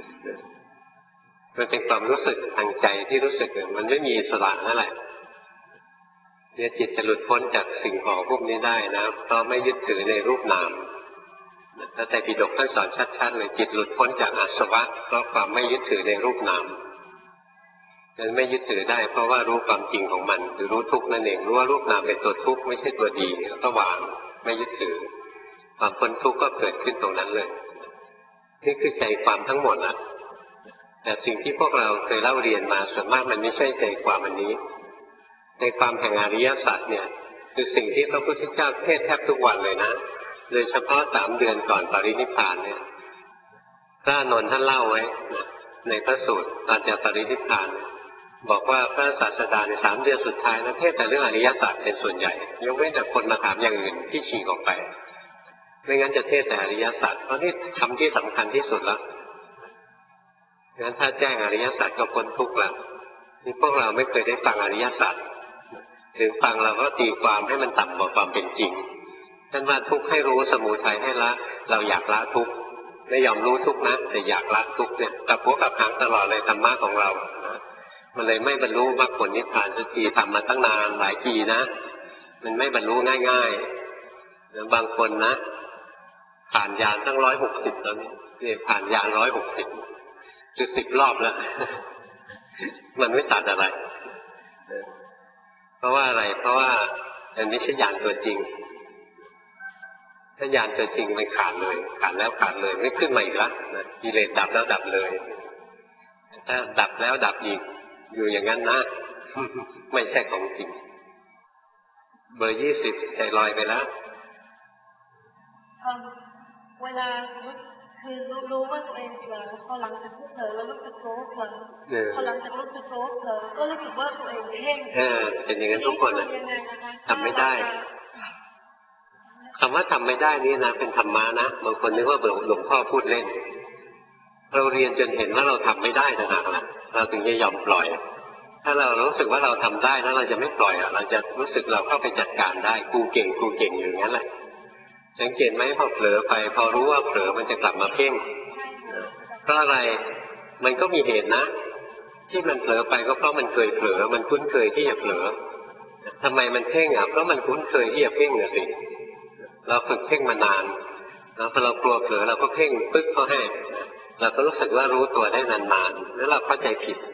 มันเป็นความรู้สึกทางใจที่รู้สึกมันไม่มีอิสระนั่นแหละเนี่ยจิตจะหลุดพ้นจากสิ่งของพวกนี้ได้นะเพราะไม่ยึดถือในรูปนามแล้วแต่ปิฎกท่านสอนชัดๆเลยจิตหลุดพ้นจากอาสวะเพราะความไม่ยึดถือในรูปนามมันไม่ยึดถือได้เพราะว่ารู้ความจริงของมันคือรู้ทุกข์นั่นเองรู้ว่ารูปนามเป็นตัวทุกข์ไม่ใช่ตัวดีแล้วก็วางไม่ยึดถือความพ้นทุกข์ก็เกิดขึ้นตรงนั้นเลยนี่คือใจความทั้งหมดนะแต่สิ่งที่พวกเราเคยเล่าเรียนมาส่วนมากมันไม่ใช่ใจความอันนี้ในความแห่งอริยสัจเนี่ยคือสิ่งที่พระพุทธเจ้าเทศแทบทุกวันเลยนะโดยเฉพาะ3 เดือนก่อนปรินิพพานเนี่ยพระอานนท์ท่านเล่าไว้ในพระสูตรตอนจะปรินิพพานบอกว่าพระศาสดาใน3 เดือนสุดท้ายนะเทศแต่เรื่องอริยสัจเป็นส่วนใหญ่ยกเว้นแต่คนมาถามอย่างอื่นที่ฉีกออกไปไม่งั้นจะเทศแต่อริยสัจเพราะนี่คำที่สำคัญที่สุดแล้วงั้นถ้าแจ้งอริยสัจก็พ้นทุกข์แล้วนี่พวกเราไม่เคยได้ฟังอริยสัจถึงฟังเราก็ตีความให้มันต่ำกว่าความเป็นจริงท่านว่าทุกข์ให้รู้สมุทัยให้ละเราอยากละทุกข์ไม่ยอมรู้ทุกข์นะแต่อยากละทุกข์เนี่ยกับหัวกับหางตลอดเลยธรรมะของเรามันเลยไม่บรรลุมรรคผลนิพพานสักทีทำมาตั้งนานหลายปีนะมันไม่บรรลุง่ายๆแล้วบางคนนะผ่านญาณตั้ง160แล้วนี่ผ่านญาณ160คือ10 รอบแล้ว มันไม่ตัดอะไรเพราะว่าอะไรเพราะว่ามันไม่ใช่ญาณตัวจริงถ้าญาณตัวจริงมันขาดเลยขาดแล้วขาดเลยไม่ขึ้นมาอีกแล้วกิเลสดับแล้วดับเลยถ้าดับแล้วดับอีกอยู่อย่างนั้นนะ ไม่ใช่ของจริงเบอร์20ใจลอยไปแล้วเวลาคือรู้ว่าตัวเองเผลอพอหลังจากเผลอแล้วรู้สึกโกรธเผลอพอหลังจากรู้สึกโกรธเผลอก็รู้สึกว่าตัวเองเพ่งเป็นอย่างนั้นทุกคนนะทำไม่ได้คำว่าทำไม่ได้นี่นะเป็นธรรมะนะบางคนนึกว่าหลวงพ่อพูดเล่นเราเรียนจนเห็นว่าเราทำไม่ได้ต่างหากล่ะเราถึงจะยอมปล่อยถ้าเรารู้สึกว่าเราทำได้แล้วเราจะไม่ปล่อยเราจะรู้สึกเราเข้าไปจัดการได้กูเก่งอยู่งั้นแหละสังเกตไหมพอเผลอไปพอรู้ว่าเผลอมันจะกลับมาเพ่งเพราะอะไรมันก็มีเหตุนะที่มันเผลอไปก็เพราะมันเคยเผลอมันคุ้นเคยที่จะเผลอทำไมมันเพ่งเพราะมันคุ้นเคยที่จะเพ่งสิเราฝึกเพ่งมานานแล้วพอเรากลัวเผลอเราก็เพ่งปึ๊กเขาให้เราก็รู้สึกว่ารู้ตัวได้นานๆแล้วเราเข้าใจผิด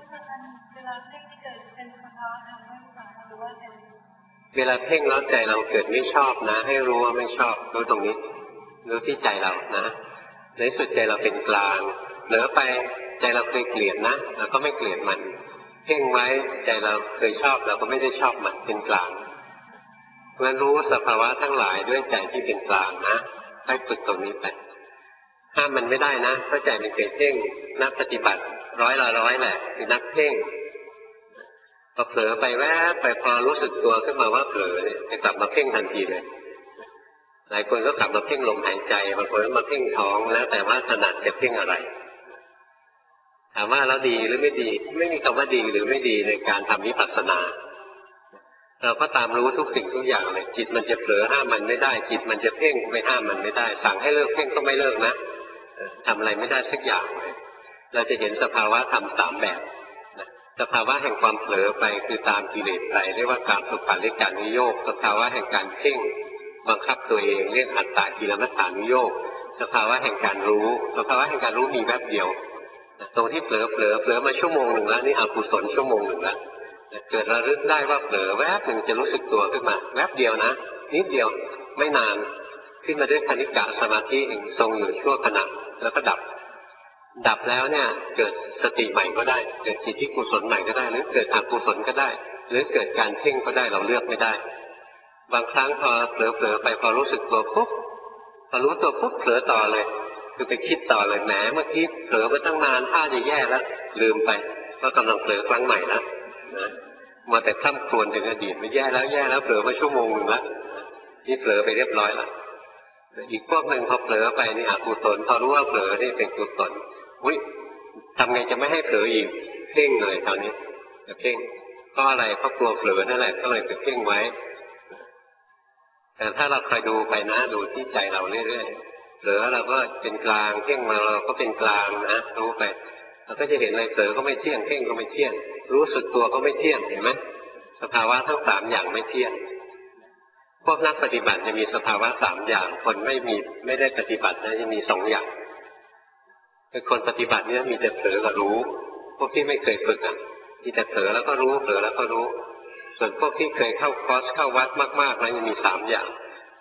เวลาเพ่งแล้วใจเราเกิดไม่ชอบนะให้รู้ว่าไม่ชอบรู้ตรงนี้รู้ที่ใจเรานะในสุดใจเราเป็นกลางเหนือไปใจเราเคยเกลียดนะเราก็ไม่เกลียดมันเพ่งไว้ใจเราเคยชอบเราก็ไม่ได้ชอบมันเป็นกลางเพราะฉะนั้นรู้สภาวะทั้งหลายด้วยใจที่เป็นกลางนะให้ฝึกตรงนี้ไปห้ามมันไม่ได้นะเพราะใจมันเคยเพ่งนักปฏิบัติ100 ละ 100แหละคือนักเพ่งพอเผลอไปแวบไปพอรู้สึกตัวขึ้นมาว่าเผลอเนี่ยจะกลับมาเพ่งทันทีเลยหลายคนก็กลับมาเพ่งลมหายใจบางคนก็มาเพ่งท้องแล้วแต่ว่าถนัดจะเพ่งอะไรถามว่าแล้วดีหรือไม่ดีไม่มีคำว่าดีหรือไม่ดีในการทำวิปัสสนาเราก็ตามรู้ทุกสิ่งทุกอย่างเลยจิตมันจะเผลอห้ามมันไม่ได้จิตมันจะเพ่งไม่ห้ามมันไม่ได้สั่งให้เลิกเพ่งก็ไม่เลิกนะทำอะไรไม่ได้สักอย่างเลยเราจะเห็นสภาวะธรรม3 แบบสภาวะแห่งความเผลอไปคือตามกิเลสไปเรียกว่าการสุขันธิการนิโยคสภาวะแห่งการเพ่งบังคับตัวเองเรียกอัตตากิลมัฏฐานุโยคสภาวะแห่งการรู้สภาวะแห่งการรู้มีแวบเดียวตรงที่เผลอมาชั่วโมงหนึ่งแล้วนี่อกุศลชั่วโมงหนึ่งแล้วเกิดระลึกได้ว่าเผลอแวบหนึ่งจะรู้สึกตัวขึ้นมาแวบเดียวนะนิดเดียวไม่นานขึ้นมาด้วยคณิกะสมาธิทรงอยู่ชั่วขณะแล้วก็ดับแล้วเนี่ยเกิดสติใหม่ก็ได้เกิดจิตที่กุศลใหม่ก็ได้หรือเกิดอกุศลก็ได้หรือเกิดการเพ่งก็ได้เราเลือกไม่ได้บางครั้งพอเผลอไปพอรู้สึกตัวปุ๊บพอรู้ตัวปุ๊บเผลอต่อเลยคือไปคิดต่อเลยแหมเมื่อกี้เผลอมาตั้งนานท่าจะแย่แล้วลืมไปว่ากำลังเผลอครั้งใหม่นะมาแต่ข้ามครวญถึงอดีตไม่แย่แล้วเผลอมาชั่วโมงนึงแล้วนี่เผลอไปเรียบร้อยแล้วอีกพวกหนึ่งพอเผลอไปนี่อกุศลพอรู้ว่าเผลอนี่เป็นกุศลอุ้ยทำไงจะไม่ให้เผลออีกเพ่งเลยตอนนี้จะเพ่งเพราะอะไรเพราะกลัวเผลอนั่นแหละก็เลยไปเพ่งไว้แต่ถ้าเราคอยดูไปนะดูที่ใจเราเรื่อยๆเผลอเราก็เป็นกลางเพ่งมาเราก็เป็นกลางนะรู้ไปเราก็จะเห็นเลยเผลอก็ไม่เที่ยงเพ่งก็ไม่เที่ยงรู้สึกตัวก็ไม่เที่ยงเห็นไหมสภาวะทั้ง3 อย่างไม่เที่ยงพวกนักปฏิบัติจะมีสภาวะ3 อย่างคนไม่ได้ปฏิบัตินะจะมี2 อย่างคือคนปฏิบัติเนี่ยมีแต่เผลอกับรู้พวกที่ไม่เคยฝึกมีแต่เผลอแล้วก็รู้เผลอแล้วก็รู้ส่วนพวกที่เคยเข้าคอร์สเข้าวัดมากๆแล้วยังมี3 อย่าง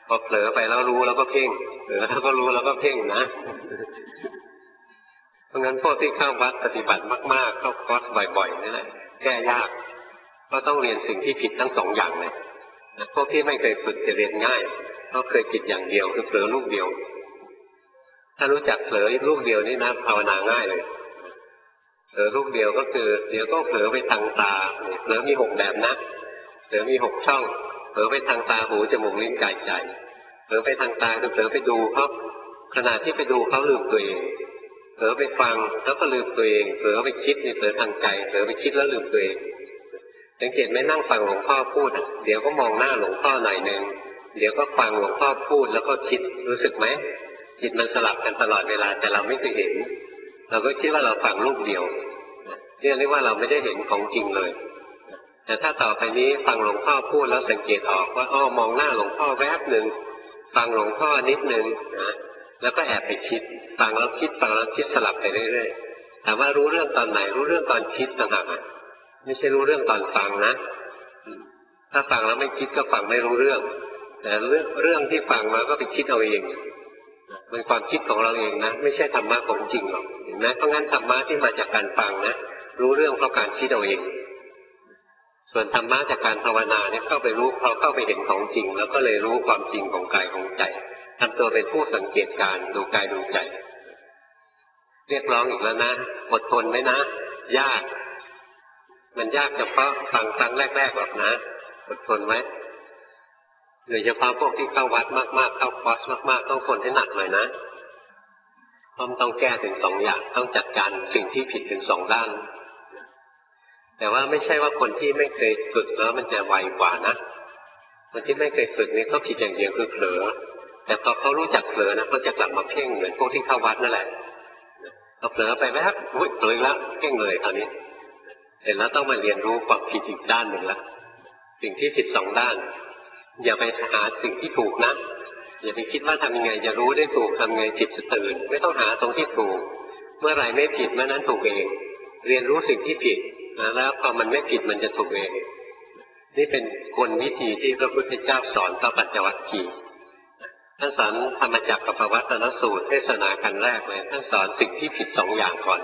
พอเผลอไปแล้วรู้แล้วก็เพ่งเผลอแล้วก็รู้แล้วก็เพ่งนะเพราะงั้นพวกที่เข้าวัดปฏิบัติมากๆเข้าคอร์สบ่อยๆนี่แหละแก้ยากก็ต้องเรียนสิ่งที่ผิดทั้งสองอย่างเลยพวกที่ไม่เคยฝึกจะเรียนง่ายเพราะเคยผิดอย่างเดียวคือเผลอลูกเดียวถ้ารู้จักเผลอลูกเดียวนี่นะภาวนาง่ายเลยเผลอลูกเดียวก็คือเดี๋ยวก็เผลอไปทางตาเผลอมี6แบบนะเผลอมี6ช่องเผลอไปทางตาหูจมูกลิ้นกายใจเผลอไปทางตาคือเผลอไปดูเขาขณะที่ไปดูเขาลืมตัวเองเผลอไปฟังแล้วก็ลืมตัวเองเผลอไปคิดนี่เผลอทางใจเผลอไปคิดแล้วลืมตัวเองสังเกตไหมนั่งฟังหลวงพ่อพูดเดี๋ยวก็มองหน้าหลวงพ่อหน่อยนึงเดี๋ยวก็ฟังหลวงพ่อพูดแล้วก็คิดรู้สึกไหมจิตมันสลับกันตลอดเวลาแต่เราไม่เคยเห็นเราก็คิดว่าเราฟังรูปเดียวเรียกว่าเราไม่ได้เห็นของจริงเลยแต่ถ้าต่อไปนี้ฟังหลวงพ่อพูดแล้วสังเกตออกว่าอ้อมองหน้าหลวงพ่อแวบหนึ่งฟังหลวงพ่อนิดนึงนะแล้วก็แอบไปคิดฟังแล้วคิดฟังแล้วคิดสลับไปเรื่อยๆถามว่ารู้เรื่องตอนไหนรู้เรื่องตอนคิดต่างหากไม่ใช่รู้เรื่องตอนฟังนะถ้าฟังแล้วไม่คิดก็ฟังไม่รู้เรื่องแต่เรื่องที่ฟังมาก็ไปคิดเอาเองเป็นความคิดของเราเองนะไม่ใช่ธรรมะของจริงหรอกเห็นไหมเพราะงั้นธรรมะที่มาจากการฟังนะรู้เรื่องเพราะการคิดเอาเองส่วนธรรมะจากการภาวนาเนี่ยเข้าไปรู้เขาเข้าไปเห็นของจริงแล้วก็เลยรู้ความจริงของกายของใจทำตัวเป็นผู้สังเกตการดูกายดูใจเรียกร้องอีกแล้วนะอดทนไหมนะยากมันยากเฉพาะฟังครั้งแรกๆหรอกนะอดทนไหมโดยเฉพาะพวกที่เข้าวัดมากๆเข้าคอร์สมากๆต้องทนให้หนักหน่อยนะต้องแก้ถึง2 อย่างต้องจัดการสิ่งที่ผิดถึง2 ด้านแต่ว่าไม่ใช่ว่าคนที่ไม่เคยฝึกแล้วมันจะไวกว่านะคนที่ไม่เคยฝึกนี่เขาผิดอย่างเดียวคือเผลอแต่พอเขารู้จักเผลอนะเขาจะกลับมาเพ่งเหมือนพวกที่เข้าวัดนั่นแหละพอเผลอไปแวบเผลอแล้วเพ่งเลยตอนนี้เสร็จแล้วต้องมาเรียนรู้ความผิดอีกด้านหนึ่งละสิ่งที่ผิด2 ด้านอย่าไปหาสิ่งที่ถูกนะอย่าไปคิดว่าทำยังไงจะรู้ได้ถูกทำไงจิตจะตื่นไม่ต้องหาตรงที่ถูกเมื่อไหร่ไม่ผิดเมื่อนั้นถูกเองเรียนรู้สิ่งที่ผิดนะแล้วพอมันไม่ผิดมันจะถูกเองนี่เป็นกลวิธีที่พระพุทธเจ้าสอนพระปัญจวัคคีย์ท่านสอนธรรมจักรกับปวัตตนสูตรเทศนากันแรกเลยท่านสอนสิ่งที่ผิด2 อย่างก่อน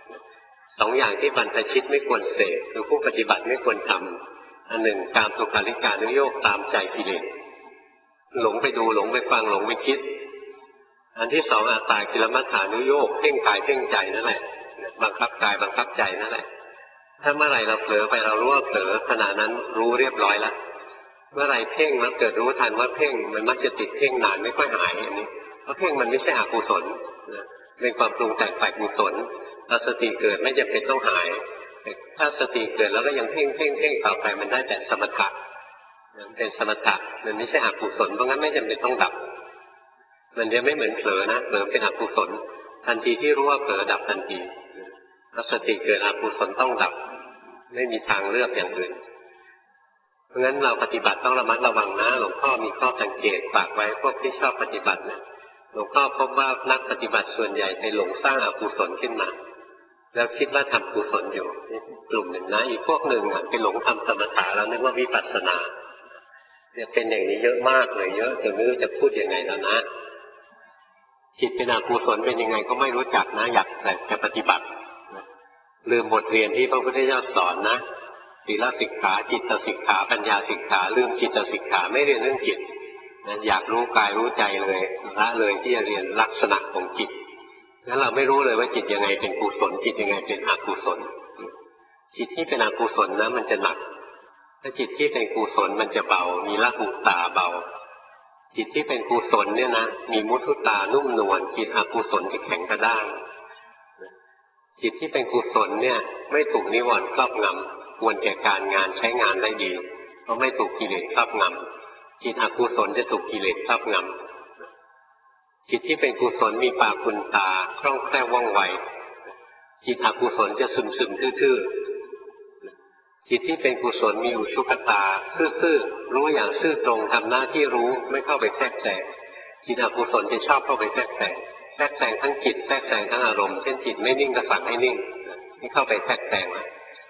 2 อย่างที่บรรพชิตไม่ควรเสพคือผู้ปฏิบัติไม่ควรทำอันหนึ่งการสุขาริการนุโยคตามใจกิเลสหลงไปดูหลงไปฟังหลงไปคิดอันที่2อัตตากิลมัฏฐานุโยคเพ่งกายเพ่งใจนั่นแหละบังคับกายบังคับใจนั่นแหละถ้าเมื่อไหร่เราเผลอไปเรารู้ว่าเผลอขณะนั้นรู้เรียบร้อยแล้วเมื่อไหร่เพ่งแล้วเกิดรู้ทันว่าเพ่งมันมักจะติดเพ่งนานไม่ค่อยหายอย่างนี้เพราะเพ่งมันไม่ใช่อกุศลเป็นความปรุงแต่งฝ่ายกุศลถ้าสติเกิดไม่จำเป็นต้องหายถ้าสติเกิดแล้วก็ยังเพ่งต่อไปมันได้แต่สมถะเป็นสมถะมันไม่ใช่อกุศลเพราะงั้นไม่จำเป็นต้องดับมันจะไม่เหมือนเผลอนะเผลอเป็นอกุศลทันทีที่รู้ว่าเผลอดับทันทีถ้าสติเกิดอกุศลต้องดับไม่มีทางเลือกอย่างอื่นเพราะงั้นเราปฏิบัติต้องระมัดระวังนะหลวงพ่อมีข้อสังเกตฝากไว้พวกที่ชอบปฏิบัติเนี่ยหลวงพ่อพบว่านักปฏิบัติส่วนใหญ่ไปหลงสร้างอกุศลขึ้นมาแล้วคิดว่าทำกุศลอยู่กลุ่มหนึ่งนะอีกพวกหนึ่งไปหลงทำสมถะแล้วนึกว่าวิปัสสนาเนี่ยเป็นอย่างนี้เยอะมากเลยเยอะจนไม่รู้จะพูดยังไงแล้วนะจิตเป็นอกุศลเป็นยังไงก็ไม่รู้จักนะอยากแต่จะปฏิบัติลืมบทเรียนที่พระพุทธเจ้าสอนนะศีลสิกขาจิตสิกขาปัญญาสิกขาลืมจิตสิกขาไม่เรียนเรื่องจิตอยากรู้กายรู้ใจเลยละเลยที่จะเรียนลักษณะของจิตงั้นเราไม่รู้เลยว่าจิตยังไงเป็นกุศลจิตยังไงเป็นอกุศลจิตที่เป็นอกุศลนะมันจะหนักถ้าจิตที่เป็นกุศลมันจะเบามีละหุตาเบาจิตที่เป็นกุศลเนี่ยนะมีมุทุตานุ่มนวลจิตอกุศลจะแข็งกระด้างจิตที่เป็นกุศลเนี่ยไม่ถูกนิวรณ์ครอบงำควรแก่การงานใช้งานได้ดีเพราะไม่ถูกกิเลสครอบงำจิตอกุศลจะถูกกิเลสครอบงำจิตที่เป็นกุศลมีปาคุณตาคล่องแคล่วว่องไวจิตอกุศลจะซึมทื่อๆจิตที่เป็นกุศลมีอุชุกตาซื่อๆรู้อย่างซื่อตรงทำหน้าที่รู้ไม่เข้าไปแทรกแซงจิตอกุศลจะชอบเข้าไปแทรกแซงทั้งจิตแทรกแซงทั้งอารมณ์เช่นจิตไม่นิ่งก็สั่งให้นิ่งไม่เข้าไปแทรกแซงนะ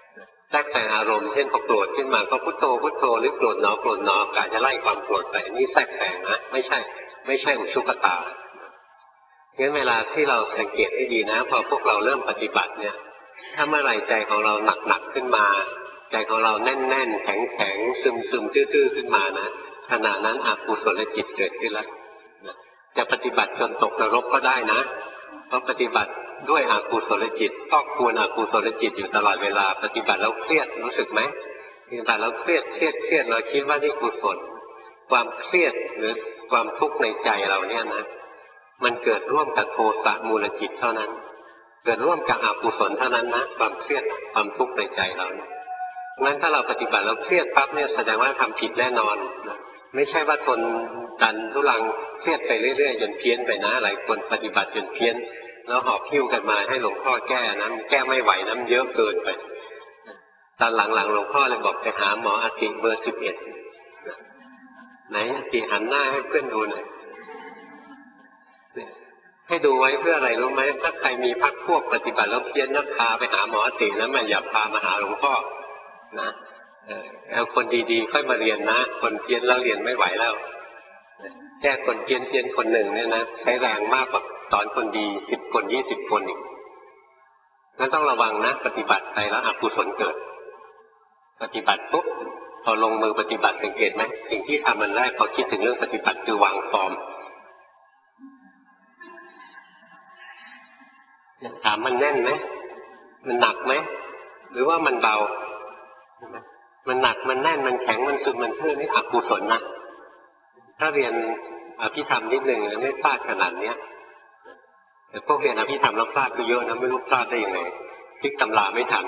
แทรกแต่งอารมณ์เช่นพอโกรธขึ้นมาก็พุทโธพุทโธหรือโกรธหนอโกรธหนอกะจะไล่ความโกรธไปนี่แทรกแต่งนะไม่ใช่อุชุกตางั้นเวลาที่เราสังเกตให้ดีนะพอพวกเราเริ่มปฏิบัติเนี่ยถ้าเมื่อไหร่ใจของเราหนักขึ้นมาใจของเราแน่นๆแข็งซึมตื้อๆขึ้นมานะขณะนั้นอกุศลจิตเกิดขึ้นแล้วจะปฏิบัติจนตกนรกก็ได้นะเพราะปฏิบัติด้วยอกุศลจิตก็ควรอกุศลจิตอยู่ตลอดเวลาปฏิบัติแล้วเครียดรู้สึกไหมปฏิบัติแล้วเครียดเราคิดว่านี่กุศลความเครียดหรือความทุกข์ในใจเราเนี่ยนะมันเกิดร่วมกับโทสะมูลจิตเท่านั้นเกิดร่วมกับอกุศลเท่านั้นนะความเครียดความทุกข์ในใจเราเนี่ยงั้นถ้าเราปฏิบัติแล้วเครียดปั๊บเนี่ยแสดงว่าทำผิดแน่นอนนะไม่ใช่ว่าทนดันทุลังเครียดไปเรื่อยๆจนเพี้ยนไปนะหลายคนปฏิบัติจนเพี้ยนแล้วหอบหิ้วกันมาให้หลวงพ่อแก้นะแก้ไม่ไหวนะมันเยอะเกินไปตอนหลังๆหลวงพ่อเลยบอกไปหาหมออาทิเบอร์11ไหนอาทิหันหน้าให้เพื่อนดูหน่อยให้ดูไว้เพื่ออะไรรู้ไหมถ้าใครมีพรรคพวกปฏิบัติแล้วเพี้ยนนักพาไปหาหมออาทิแล้วมันอย่าพามาหาหลวงพ่อนะเอาคนดีๆค่อยมาเรียนนะคนเพี้ยนแล้วเรียนไม่ไหวแล้วแก้คนเพี้ยนคนหนึ่งเนี่ยนะใช้แรงมากกว่าสอนคนดี10 คน20 คนอีกงั้นต้องระวังนะปฏิบัติไปแล้วอกุศลเกิดปฏิบัติปุ๊บพอลงมือปฏิบัติสังเกตไหมสิ่งที่ทำมันแรกพอคิดถึงเรื่องปฏิบัติคือวางฟอร์มถามมันแน่นไหมมันหนักไหมหรือว่ามันเบามันหนักมันแน่นมันแข็งมันซึมมันทื่อนี่อกุศลนะถ้าเรียนอภิธรรมนิดหนึ่งไม่พลาดขนาดเนี้ยแต่พวกเรียนอภิธรรมแล้วพลาดก็เยอะนะไม่รู้พลาดได้ยังไงพลิกตำราไม่ทัน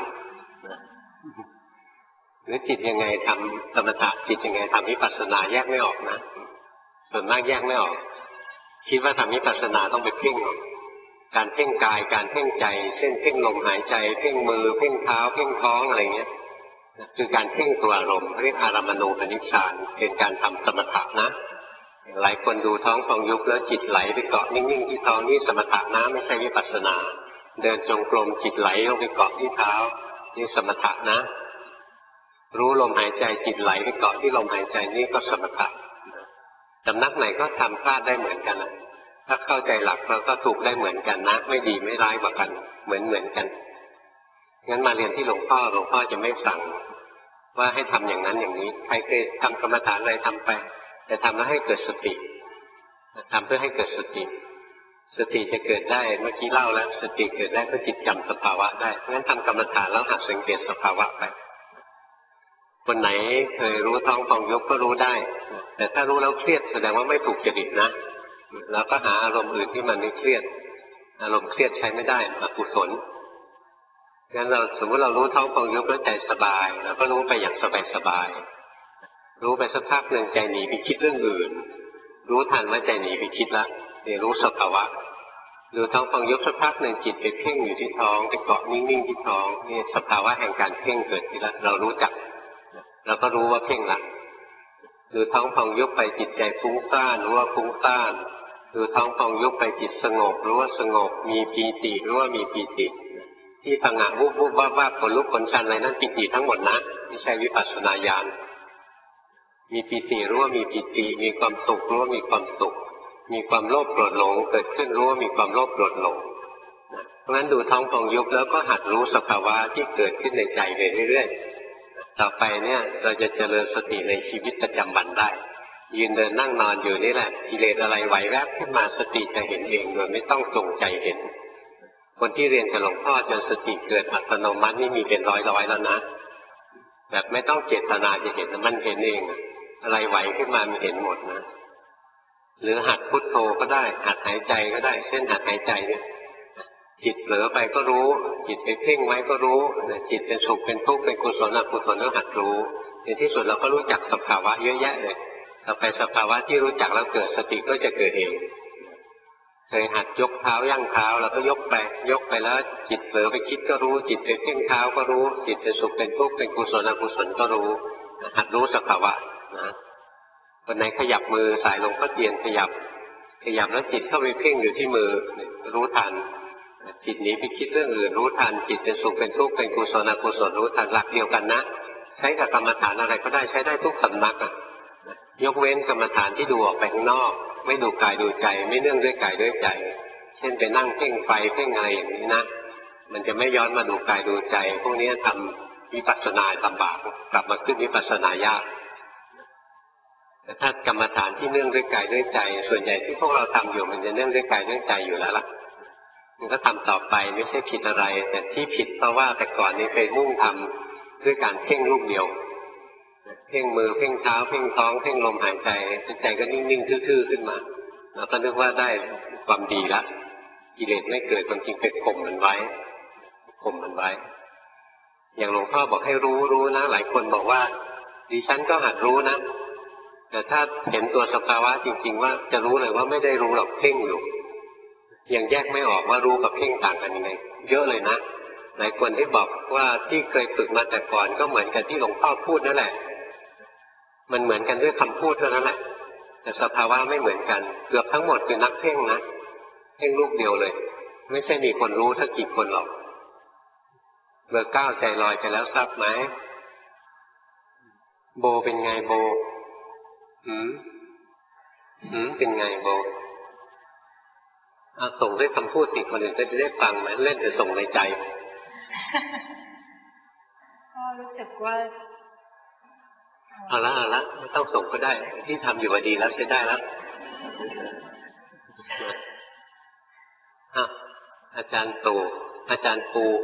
หรือจิตยังไงทำสมถะจิตยังไงทำวิปัสสนาแยกไม่ออกนะส่วนมากแยกไม่ออกคิดว่าทำวิปัสสนาต้องไปเพ่งการเพ่งกายการเพ่งใจเช่นเพ่งลมหายใจเพ่งมือเพ่งเท้าเพ่งท้องอะไรเงี้ยคือการเพ่งตัวอารมณ์เรียกอารามณูปนิชฌานเป็นการทำสมถะนะหลายคนดูท้องพองยุบแล้วจิตไหลไปเกาะนิ่งๆที่ท้องนี่สมถะนะไม่ใช่วิปัสสนาเดินจงกรมจิตไหลลงไปเกาะที่เท้านี่สมถะนะรู้ลมหายใจจิตไหลไปเกาะที่ลมหายใจนี่ก็สมถะสำนักไหนก็ทำพลาดได้เหมือนกันนะถ้าเข้าใจหลักเราก็ถูกได้เหมือนกันนะไม่ดีไม่ร้ายกว่ากันเหมือนกันงั้นมาเรียนที่หลวงพ่อจะไม่สั่งว่าให้ทำอย่างนั้นอย่างนี้ใครเคยทำกรรมฐานอะไรทำไปแต่ทำแล้วให้เกิดสติทำเพื่อให้เกิดสติจะเกิดได้เมื่อกี้เล่าแล้วสติเกิดได้เพราะจิตจำสภาวะได้เพราะฉะนั้นทำกรรมฐานแล้วหัดสังเกตสภาวะไปคนไหนเคยรู้ท้องพองยุบก็รู้ได้แต่ถ้ารู้แล้วเครียดแสดงว่าไม่ถูกจริตนะแล้วก็หาอารมณ์อื่นที่มันไม่เครียดอารมณ์เครียดใช้ไม่ได้อกุศลงั้นเราสมมติเรารู้ท้องพองยุบแล้วใจสบายเราก็รู้ไปอย่างสบายรู้ไปสักพักหนึ่งใจหนีไปคิดเรื่องอื่นรู้ทันว่าใจหนีไปคิดแล้วเนี่ยรู้สภาวะดูท้องพองยุบสักพักหนึ่งจิตไปเพ่งอยู่ที่ท้องไปเกาะนิ่งๆที่ท้องนี่สภาวะแห่งการเพ่งเกิดขึ้นแล้วเรารู้จักเราก็รู้ว่าเพ่งละดูท้องพองยุบไปจิตใจฟุ้งซ่านรู้ว่าฟุ้งซ่านดูท้องพองยุบไปจิตสงบรู้ว่าสงบมีปีติรู้ว่ามีปีติที่ผงะวุบวุบว่าขนลุกขนชันอะไรนั่นปีติทั้งหมดนะไม่ใช่วิปัสสนาญาณมีปีติรู้ว่ามีปีติมีความสุขรู้ว่ามีความสุขมีความโลภโกรธหลงเกิดขึ้นรู้ว่ามีความโลภโกรธหลงเพราะฉะนั้นดูท้องพองยุบแล้วก็หัดรู้สภาวะที่เกิดขึ้นในใจไปเรื่อยๆต่อไปเนี่ยเราจะเจริญสติในชีวิตประจำวันได้ยืนเดินนั่งนอนอยู่นี่แหละกิเลสอะไรไหวแวบขึ้นมาสติจะเห็นเองโดยไม่ต้องจงใจเห็นคนที่เรียนกับหลวงพ่อจนสติเกิดอัตโนมัตินี่มีเป็นร้อยแล้วนะแบบไม่ต้องเจตนาจะเห็นมันเห็นเองอะไรไหวขึ้นมามันเห็นหมดนะหรือหัดพุทโธก็ได้หัดหายใจก็ได้เช่นหัดหายใจเนี่ยจิตเผลอไปก็รู้จิตไปเพ่งไว้ก็รู้จิตเป็นสุขเป็นทุกข์เป็นกุศลอกุศลก็หัดรู้ในที่สุดเราก็รู้จักสภาวะเยอะแยะเลยต่อไปสภาวะที่รู้จักแล้วเกิดสติก็จะเกิดเองเคยหัดยกเท้าย่างเท้าแล้วก็ยกไปแล้วจิตเผลอไปคิดก็รู้จิตไปเพ่งเท้าก็รู้จิตเป็นสุขเป็นทุกข์เป็นกุศลอกุศลก็รู้หัดรู้สภาวะนะคนไหนขยับมือสายลงก็เตียนขยับแล้วจิตเข้าไปเพ่งอยู่ที่มือรู้ทันจิตหนีไปคิดเรื่องอื่นรู้ทันจิตเป็นสุขเป็นทุกข์เป็นกุศลอกุศลรู้ทันหลักเดียวกันนะใช้กับกรรมฐานอะไรก็ได้ใช้ได้ทุกสำนักยกเว้นกรรมฐานที่ดูออกไปข้างนอกไม่ดูกายดูใจไม่เนื่องด้วยกายด้วยใจเช่นไปนั่งเพ่งไฟเพ่งอะไรอย่างนี้นะมันจะไม่ย้อนมาดูกายดูใจพวกนี้ทำวิปัสสนาลำบากกลับมาขึ้นวิปัสสนายากแต่ถ้ากรรมฐานที่เนื่องด้วยกายด้วยใจส่วนใหญ่ที่พวกเราทำอยู่มันจะเนื่องด้วยกายด้วยใจอยู่แล้วล่ะมันก็ทำต่อไปไม่ใช่ผิดอะไรแต่ที่ผิดเพราะว่าแต่ก่อนนี้ไปมุ่งทำด้วยการเพ่งรูปเดียวเพ่งมือเพ่งเท้าเพ่งท้องเพ่งลมหายใจใจก็นิ่งๆทื่อๆขึ้นมาเราก็นึกว่าได้ความดีละกิเลสไม่เกิดความจริงไปข่มมันไว้อย่างหลวงพ่อบอกให้รู้นะหลายคนบอกว่าดิฉันก็หัดรู้นะแต่ถ้าเห็นตัวสภาวะจริงๆว่าจะรู้เลยว่าไม่ได้รู้หรอกเพ่งอยู่ยังแยกไม่ออกว่ารู้กับเพ่งต่างกันยังไงเยอะเลยนะหลายคนที่บอกว่าที่เคยฝึกมาแต่ก่อนก็เหมือนกันที่หลวงพ่อพูดนั่นแหละมันเหมือนกันด้วยคำพูดเท่านั้นแหละแต่สภาวะไม่เหมือนกันเกือบทั้งหมดคือนักเพ่งนะเพ่งลูกเดียวเลยไม่ใช่มีคนรู้สักกี่คนหรอกเบอร์ 9ใจลอยไปแล้วทราบไหมโบเป็นไงโบเป็นไงโบส่งด้วยคำพูดสิคนอื่นจะได้ฟังไหมเล่นแต่ส่งในใจก็รู้สึกว่าเอาละไม่ต้องส่งก็ได้ที่ทำอยู่ดีแล้วใช้ได้แล้วอาจารย์ตู่อาจารย์ปู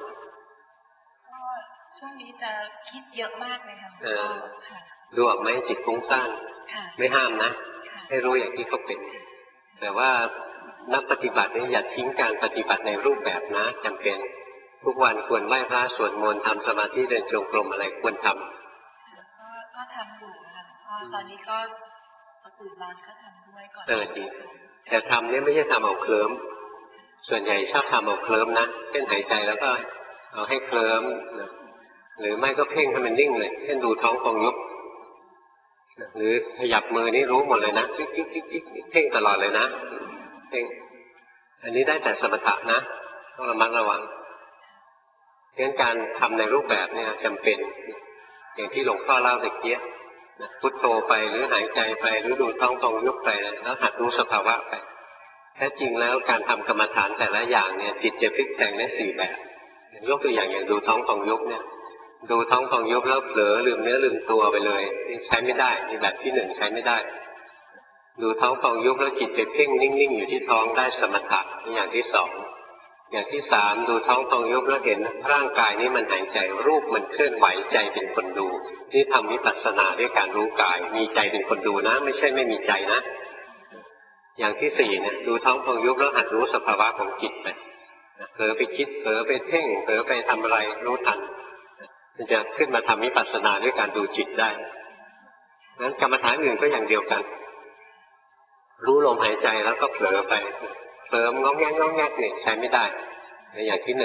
ช่วงนี้จะคิดเยอะมากเลยค่ะดูออกไหมจิตฟุ้งซ่านไม่ห้ามนะให้รู้อย่างที่เขาเป็นแต่ว่านักปฏิบัติเนี่ยอย่าทิ้งการปฏิบัติในรูปแบบนะจำเป็นทุกวันควรไหว้พระสวดมนต์ทำสมาธิเดินจงกรมอะไรควรทำก็ทำอยู่ค่ะตอนนี้ก็ตื่นนอนก็ทำด้วยก่อนดีแต่ทำเนี่ยไม่ใช่ทำเอาเคลิ้มส่วนใหญ่ชอบทำเอาเคลิ้มนะเพ่งหายใจแล้วก็เอาให้เคลิ้มหรือไม่ก็เพ่งให้มันนิ่งเลยเช่นดูท้องพองยุบหรือขยับมือนี่รู้หมดเลยนะจิ๊กเพ่งตลอดเลยนะเพ่งอันนี้ได้แต่สมถะนะต้องระมัดระวังงั้นการทำในรูปแบบเนี่ยจำเป็นอย่างที่หลวงพ่อเล่าตะเกียบพุทโธไปหรือหายใจไปหรือดูท้องพองยุบไปแล้วหัดรู้สภาวะไปแท้จริงแล้วการทำกรรมฐานแต่ละอย่างเนี่ยจิตจะพลิกแปลงได้4แบบยกตัวอย่างดูท้องพองยุบเนี่ยดูท้องพองยุบแล้วเผลอลืมเนื้อลืมตัวไปเลยใช้ไม่ได้ในแบบที่1ใช้ไม่ได้ดูท้องพองยุบแล้วจิตไปเพ่งนิ่งๆอยู่ที่ท้องได้สมถะอย่างที่2อย่างที่3ดูท้องพองยุบแล้วเห็นร่างกายนี้มันหายใจรูปมันเคลื่อนไหวใจเป็นคนดูที่ทำวิปัสสนาด้วยการรู้กายมีใจเป็นคนดูนะไม่ใช่ไม่มีใจนะอย่างที่4เนี่ยดูท้องพองยุบแล้วหัดรู้สภาวะของจิตไปเผลอไปคิดเผลอไปเพ่งเผลอไปทำอะไรรู้ทันมันจะขึ้นมาทำวิปัสสนาด้วยการดูจิตได้นั้นกรรมฐานอื่นก็อย่างเดียวกันรู้ลมหายใจแล้วก็เผลอไปเผลององแงกเนี่ยใช้ไม่ได้ในอย่างที่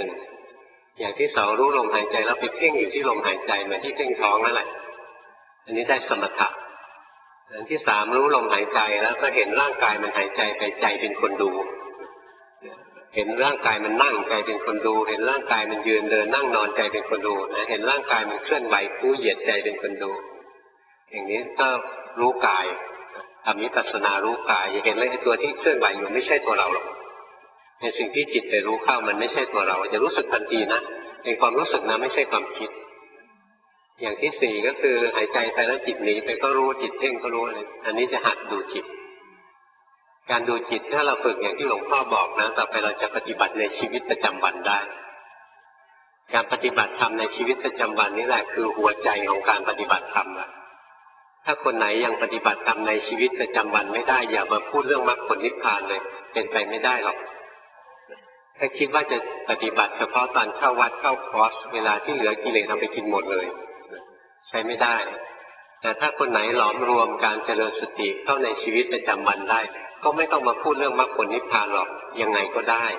1อย่างที่2รู้ลมหายใจแล้วไปเพ่งอยู่ที่ลมหายใจเหมือนที่เพ่งท้องนั่นแหละอันนี้ได้สมถะอันที่3รู้ลมหายใจแล้วก็เห็นร่างกายมันหายใจไปใจเป็นคนดูเห็นร่างกายมันนั่งใจเป็นคนดูเห็นร่างกายมันยืนเดินนั่งนอนใจเป็นคนดูนะเห็นร่างกายมันเคลื่อนไหวคู่เหยียดใจเป็นคนดูอย่างนี้ก็รู้กายทำวิปัสสนารู้กายจะเห็นเลยตัวที่เคลื่อนไหวอยู่ไม่ใช่ตัวเราหรอกในสิ่งที่จิตไปรู้เข้ามันไม่ใช่ตัวเราจะรู้สึกทันทีนะเป็นความรู้สึกนะไม่ใช่ความคิดอย่างที่4ก็คือหายใจไปแล้วจิตหนีไปก็รู้จิตเพ่งก็รู้อันนี้จะหัดดูจิตการดูจิตถ้าเราฝึกอย่างที่หลวงพ่อบอกนะต่อไปเราจะปฏิบัติในชีวิตประจำวันได้การปฏิบัติธรรมในชีวิตประจำวันนี่แหละคือหัวใจของการปฏิบัติธรรมถ้าคนไหนยังปฏิบัติธรรมในชีวิตประจำวันไม่ได้อย่ามาพูดเรื่องมรรคผลนิพพานเลยเป็นไปไม่ได้หรอกถ้าคิดว่าจะปฏิบัติเฉพาะตอนเข้าวัดเข้าคอร์สเวลาที่เหลือกิเลสเอาไปกินหมดเลยใช้ไม่ได้แต่ถ้าคนไหนหลอมรวมการเจริญสติเข้าในชีวิตประจำวันได้ก็ไม่ต้องมาพูดเรื่องมรรคผลนิพพานหรอกยังไงก็ได้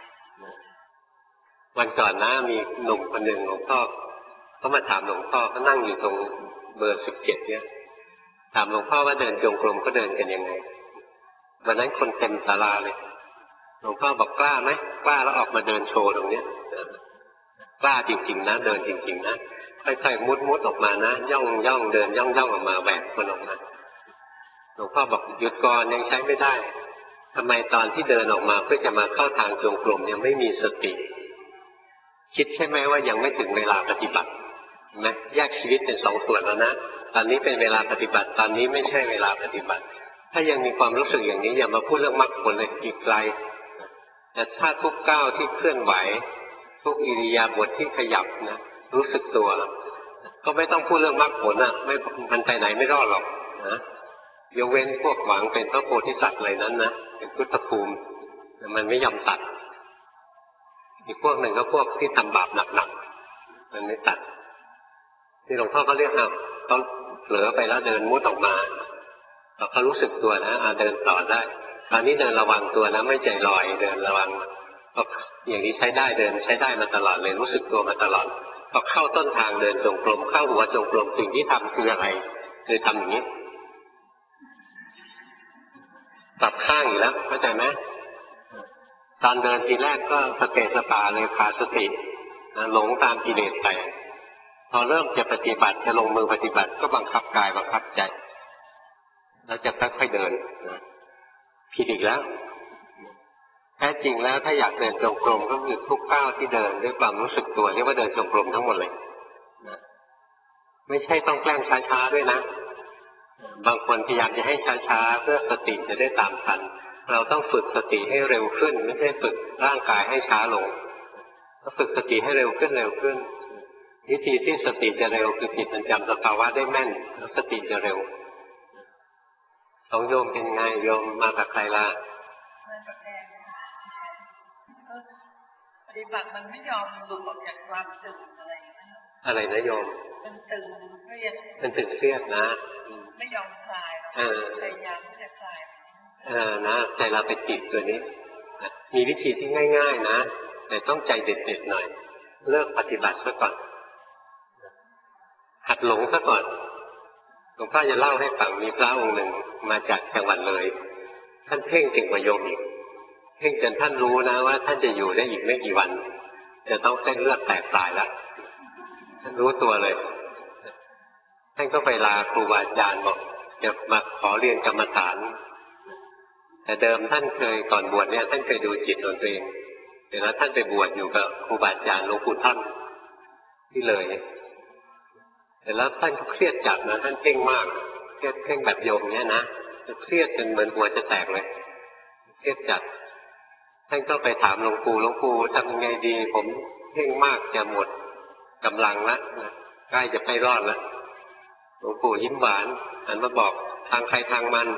วันก่อนนะมีหนุ่มคนหนึ่งหลวงพ่อเขามาถามหลวงพ่อเขานั่งอยู่ตรงเบอร์17เนี่ยถามหลวงพ่อว่าเดินจงกรมก็เดินกันยังไงวันนั้นคนเต็มศาลาเลยหลวงพ่อบอกกล้าไหมกล้าแล้วออกมาเดินโชว์ตรงเนี้ยกล้าจริงๆนะเดินจริงๆนะค่อยๆมุดออกมานะย่องเดินย่องออกมาแหวกคนออกมาหลวงพ่อบอกหยุดก่อนยังใช้ไม่ได้ทำไมตอนที่เดินออกมาเพื่อจะมาเข้าทางจงกรมยังไม่มีสติคิดใช่ไหมว่ายังไม่ถึงเวลาปฏิบัตินะแยกชีวิตเป็นสองส่วนแล้วนะตอนนี้เป็นเวลาปฏิบัติตอนนี้ไม่ใช่เวลาปฏิบัติถ้ายังมีความรู้สึกอย่างนี้อย่ามาพูดเรื่องมรรคผลเลยอีกไกลแต่ถ้าทุกก้าวที่เคลื่อนไหวทุกอิริยาบถที่ขยับนะรู้สึกตัวก็ไม่ต้องพูดเรื่องมรรคผลไม่มันไปไหนไม่รอดหรอกนะยกเว้นพวกหวังเป็นพระโพธิสัตว์อะไรนั้นนะเป็นพุทธภูมิมันไม่ยอมตัดอีกพวกหนึ่งก็พวกที่ทำบาปหนักๆมันไม่ตัดที่หลวงพ่อเขาเรียกเขาเผลอไปแล้วเดินมุดออกมาเขารู้สึกตัวนะเดินต่อได้ตอนนี้เดินระวังตัวนะไม่ใจลอยเดินระวังอย่างนี้ใช้ได้เดินใช้ได้มาตลอดเลยรู้สึกตัวมาตลอดพอเข้าต้นทางเดินจงกรมเข้าหัวจงกรมสิ่งที่ทำคืออะไรคือทำอย่างนี้กลับข้างอีกแล้วเข้าใจไหมตอนเดินทีแรกก็สเปสปาเลยขาดสติหลงตามกิเลสไปพอเริ่มจะปฏิบัติจะลงมือปฏิบัติก็บังคับกายบังคับใจแล้วจะค่อยๆเดินผิดอีกแล้วแท้จริงแล้วถ้าอยากเดินจงกรมก็คือทุกก้าวที่เดินด้วยความรู้สึกตัวเรียกว่าเดินจงกรมทั้งหมดเลยไม่ใช่ต้องแกล้งช้าๆด้วยนะบางคนพยายามจะให้ช้าๆเพื่อสติจะได้ตามทันเราต้องฝึกสติให้เร็วขึ้นไม่ใช่ฝึกร่างกายให้ช้าลงต้องฝึกสติให้เร็วขึ้นวิธีที่สติจะเร็วคือจิตมันจำสภาวะได้แม่นแล้วสติจะเร็วของโยมเป็นไงโยมมากับใครล่ะปฏิบัติมันไม่ยอมหลุดออกจากความตึงอะไรนะโยมมันตึงเครียดมันตึงเครียดนะไม่ยอมคลายพยายามที่จะคลายนะใจเราไปติดตัวนี้มีวิธีที่ง่ายๆนะแต่ต้องใจเด็ดๆหน่อยเลิกปฏิบัติซะก่อนหัดหลงซะก่อนหลวงพ่อจะเล่าให้ฟังมีพระองค์หนึ่งมาจากจังหวัดเลยท่านเพ่งเก่งกว่าโยมอีกเพ่งจนท่านรู้นะว่าท่านจะอยู่ได้อีกไม่กี่วันจะต้องเส้นเลือดแตกตายแล้วท่านรู้ตัวเลยท่านก็ไปลาครูบาอาจารย์บอกจะมาขอเรียนกรรมฐานแต่เดิมท่านเคยก่อนบวชเนี่ยท่านเคยดูจิตตัวเองแต่แล้วท่านไปบวชอยู่กับครูบาอาจารย์หลวงปู่ท่านที่เลยแต่แล้วท่านก็เครียดจัดนะท่านเพ่งมากเคร่งแบบโยมเนี่ยนะเครียดจนเหมือนหัวจะแตกเลยเครียดจัดท่านก็ไปถามหลวงปู่ทำยังไงดีผมเพ่งมากจะหมดกำลังละใกล้จะไม่รอดแล้วหลวงปู่ยิ้มหวานหันมาบอกทางใครทางมัน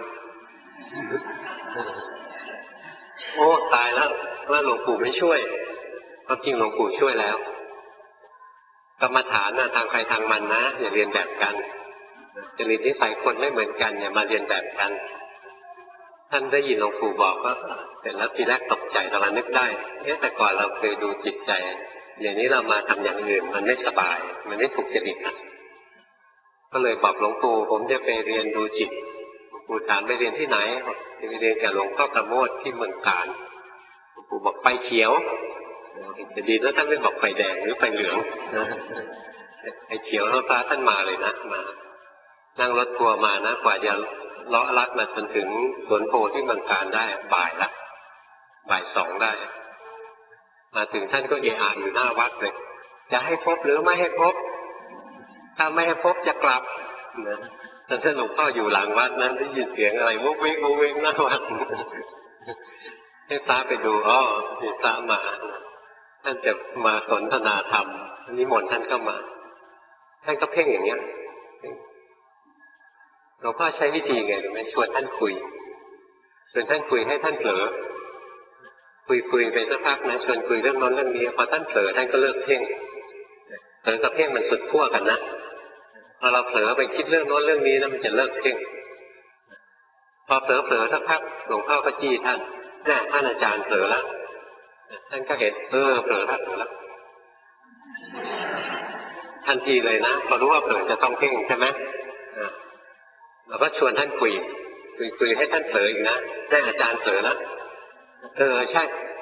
โอ้ตายแล้วว่าหลวงปู่ไม่ช่วยความจริงหลวงปู่ช่วยแล้วกรรมฐานนะทางใครทางมันนะอย่าเรียนแบบกันจริตนิสัยคนไม่เหมือนกันอย่ามาเรียนแบบกันท่านได้ยินหลวงปู่บอกว่าแต่แล้วทีแรกตกใจตอนนั้นนึกได้แต่ก่อนเราเคยดูจิตใจอย่างนี้เรามาทำอย่างอื่นมันไม่สบายมันไม่ถูกจริตนะก็เลยบอกหลวงปู่ผมจะไปเรียนดูจิตหลวงปู่ถามไปเรียนที่ไหนจะไปเรียนกับหลวงพ่อประโมทที่เมืองการหลวงปู่บอกไฟเขียวจะดีแล้วท่านไม่บอกไฟแดงหรือไฟเหลืองไฟเขียวแล้วพระท่านมาเลยนะมานั่งรถทัวร์มานะกว่าจะเลาะลัดมาจนถึงสวนโพที่เมืองการได้บ่ายละบ่ายสองได้มาถึงท่านก็เอะอะอยู่หน้าวัดเลยจะให้พบหรือไม่ให้พบถ้าไม่ให้พบจะกลับนะท่านหลวงพ่ออยู่หลังวัดนั้นได้ยินเสียงอะไรวุ้งวิ่งหน้าวัดให้พระไปดูมีพระมาท่านจะมาสนทนาธรรมนิมนต์ท่านเข้ามาท่านก็เพ่งอย่างเงี้ยหลวงพ่อใช้วิธีไงรู้ไหมชวนท่านคุยให้ท่านเผลอคุยไปสักพักนะชวนคุยเรื่องนั้นเรื่องนี้พอท่านเผลอท่านก็เลิกเพ่งเผลอกับเพ่งมันสุดขั้วกันนะพอเราเผลอไปคิดเรื่องโน้นเรื่องนี้นะมันจะเลิกเพ่งพอเผลอสักพักหลวงพ่อก็จี้ท่านท่านอาจารย์เผลอแล้วท่านก็เห็นเผลอแล้วทันทีเลยนะพอรู้ว่าเผลอจะต้องเพ่งใช่ไหมเราก็ชวนท่านคุยให้ท่านเผลออีกนะอาจารย์เผลอแล้วใช่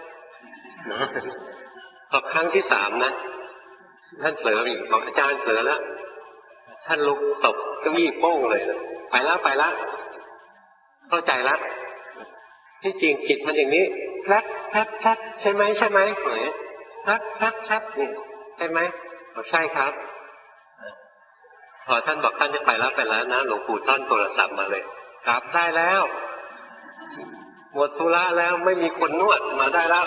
พอครั้งที่3นะท่านเผลออีกบอกอาจารย์เผลอแล้วท่านลุกตบเก้าอี้โป้งเลยนะไปแล้วเข้าใจแล้วที่จริงจิตมันอย่างนี้แพ๊บใช่ไหมแพ๊บนี่ใช่ไหมใช่ครับพอท่านบอกท่านจะไปแล้วนะหลวงปู่ท่านโทรศัพท์มาเลยกลับได้แล้วหมดธุระแล้วไม่มีคนนวดมาได้แล้ว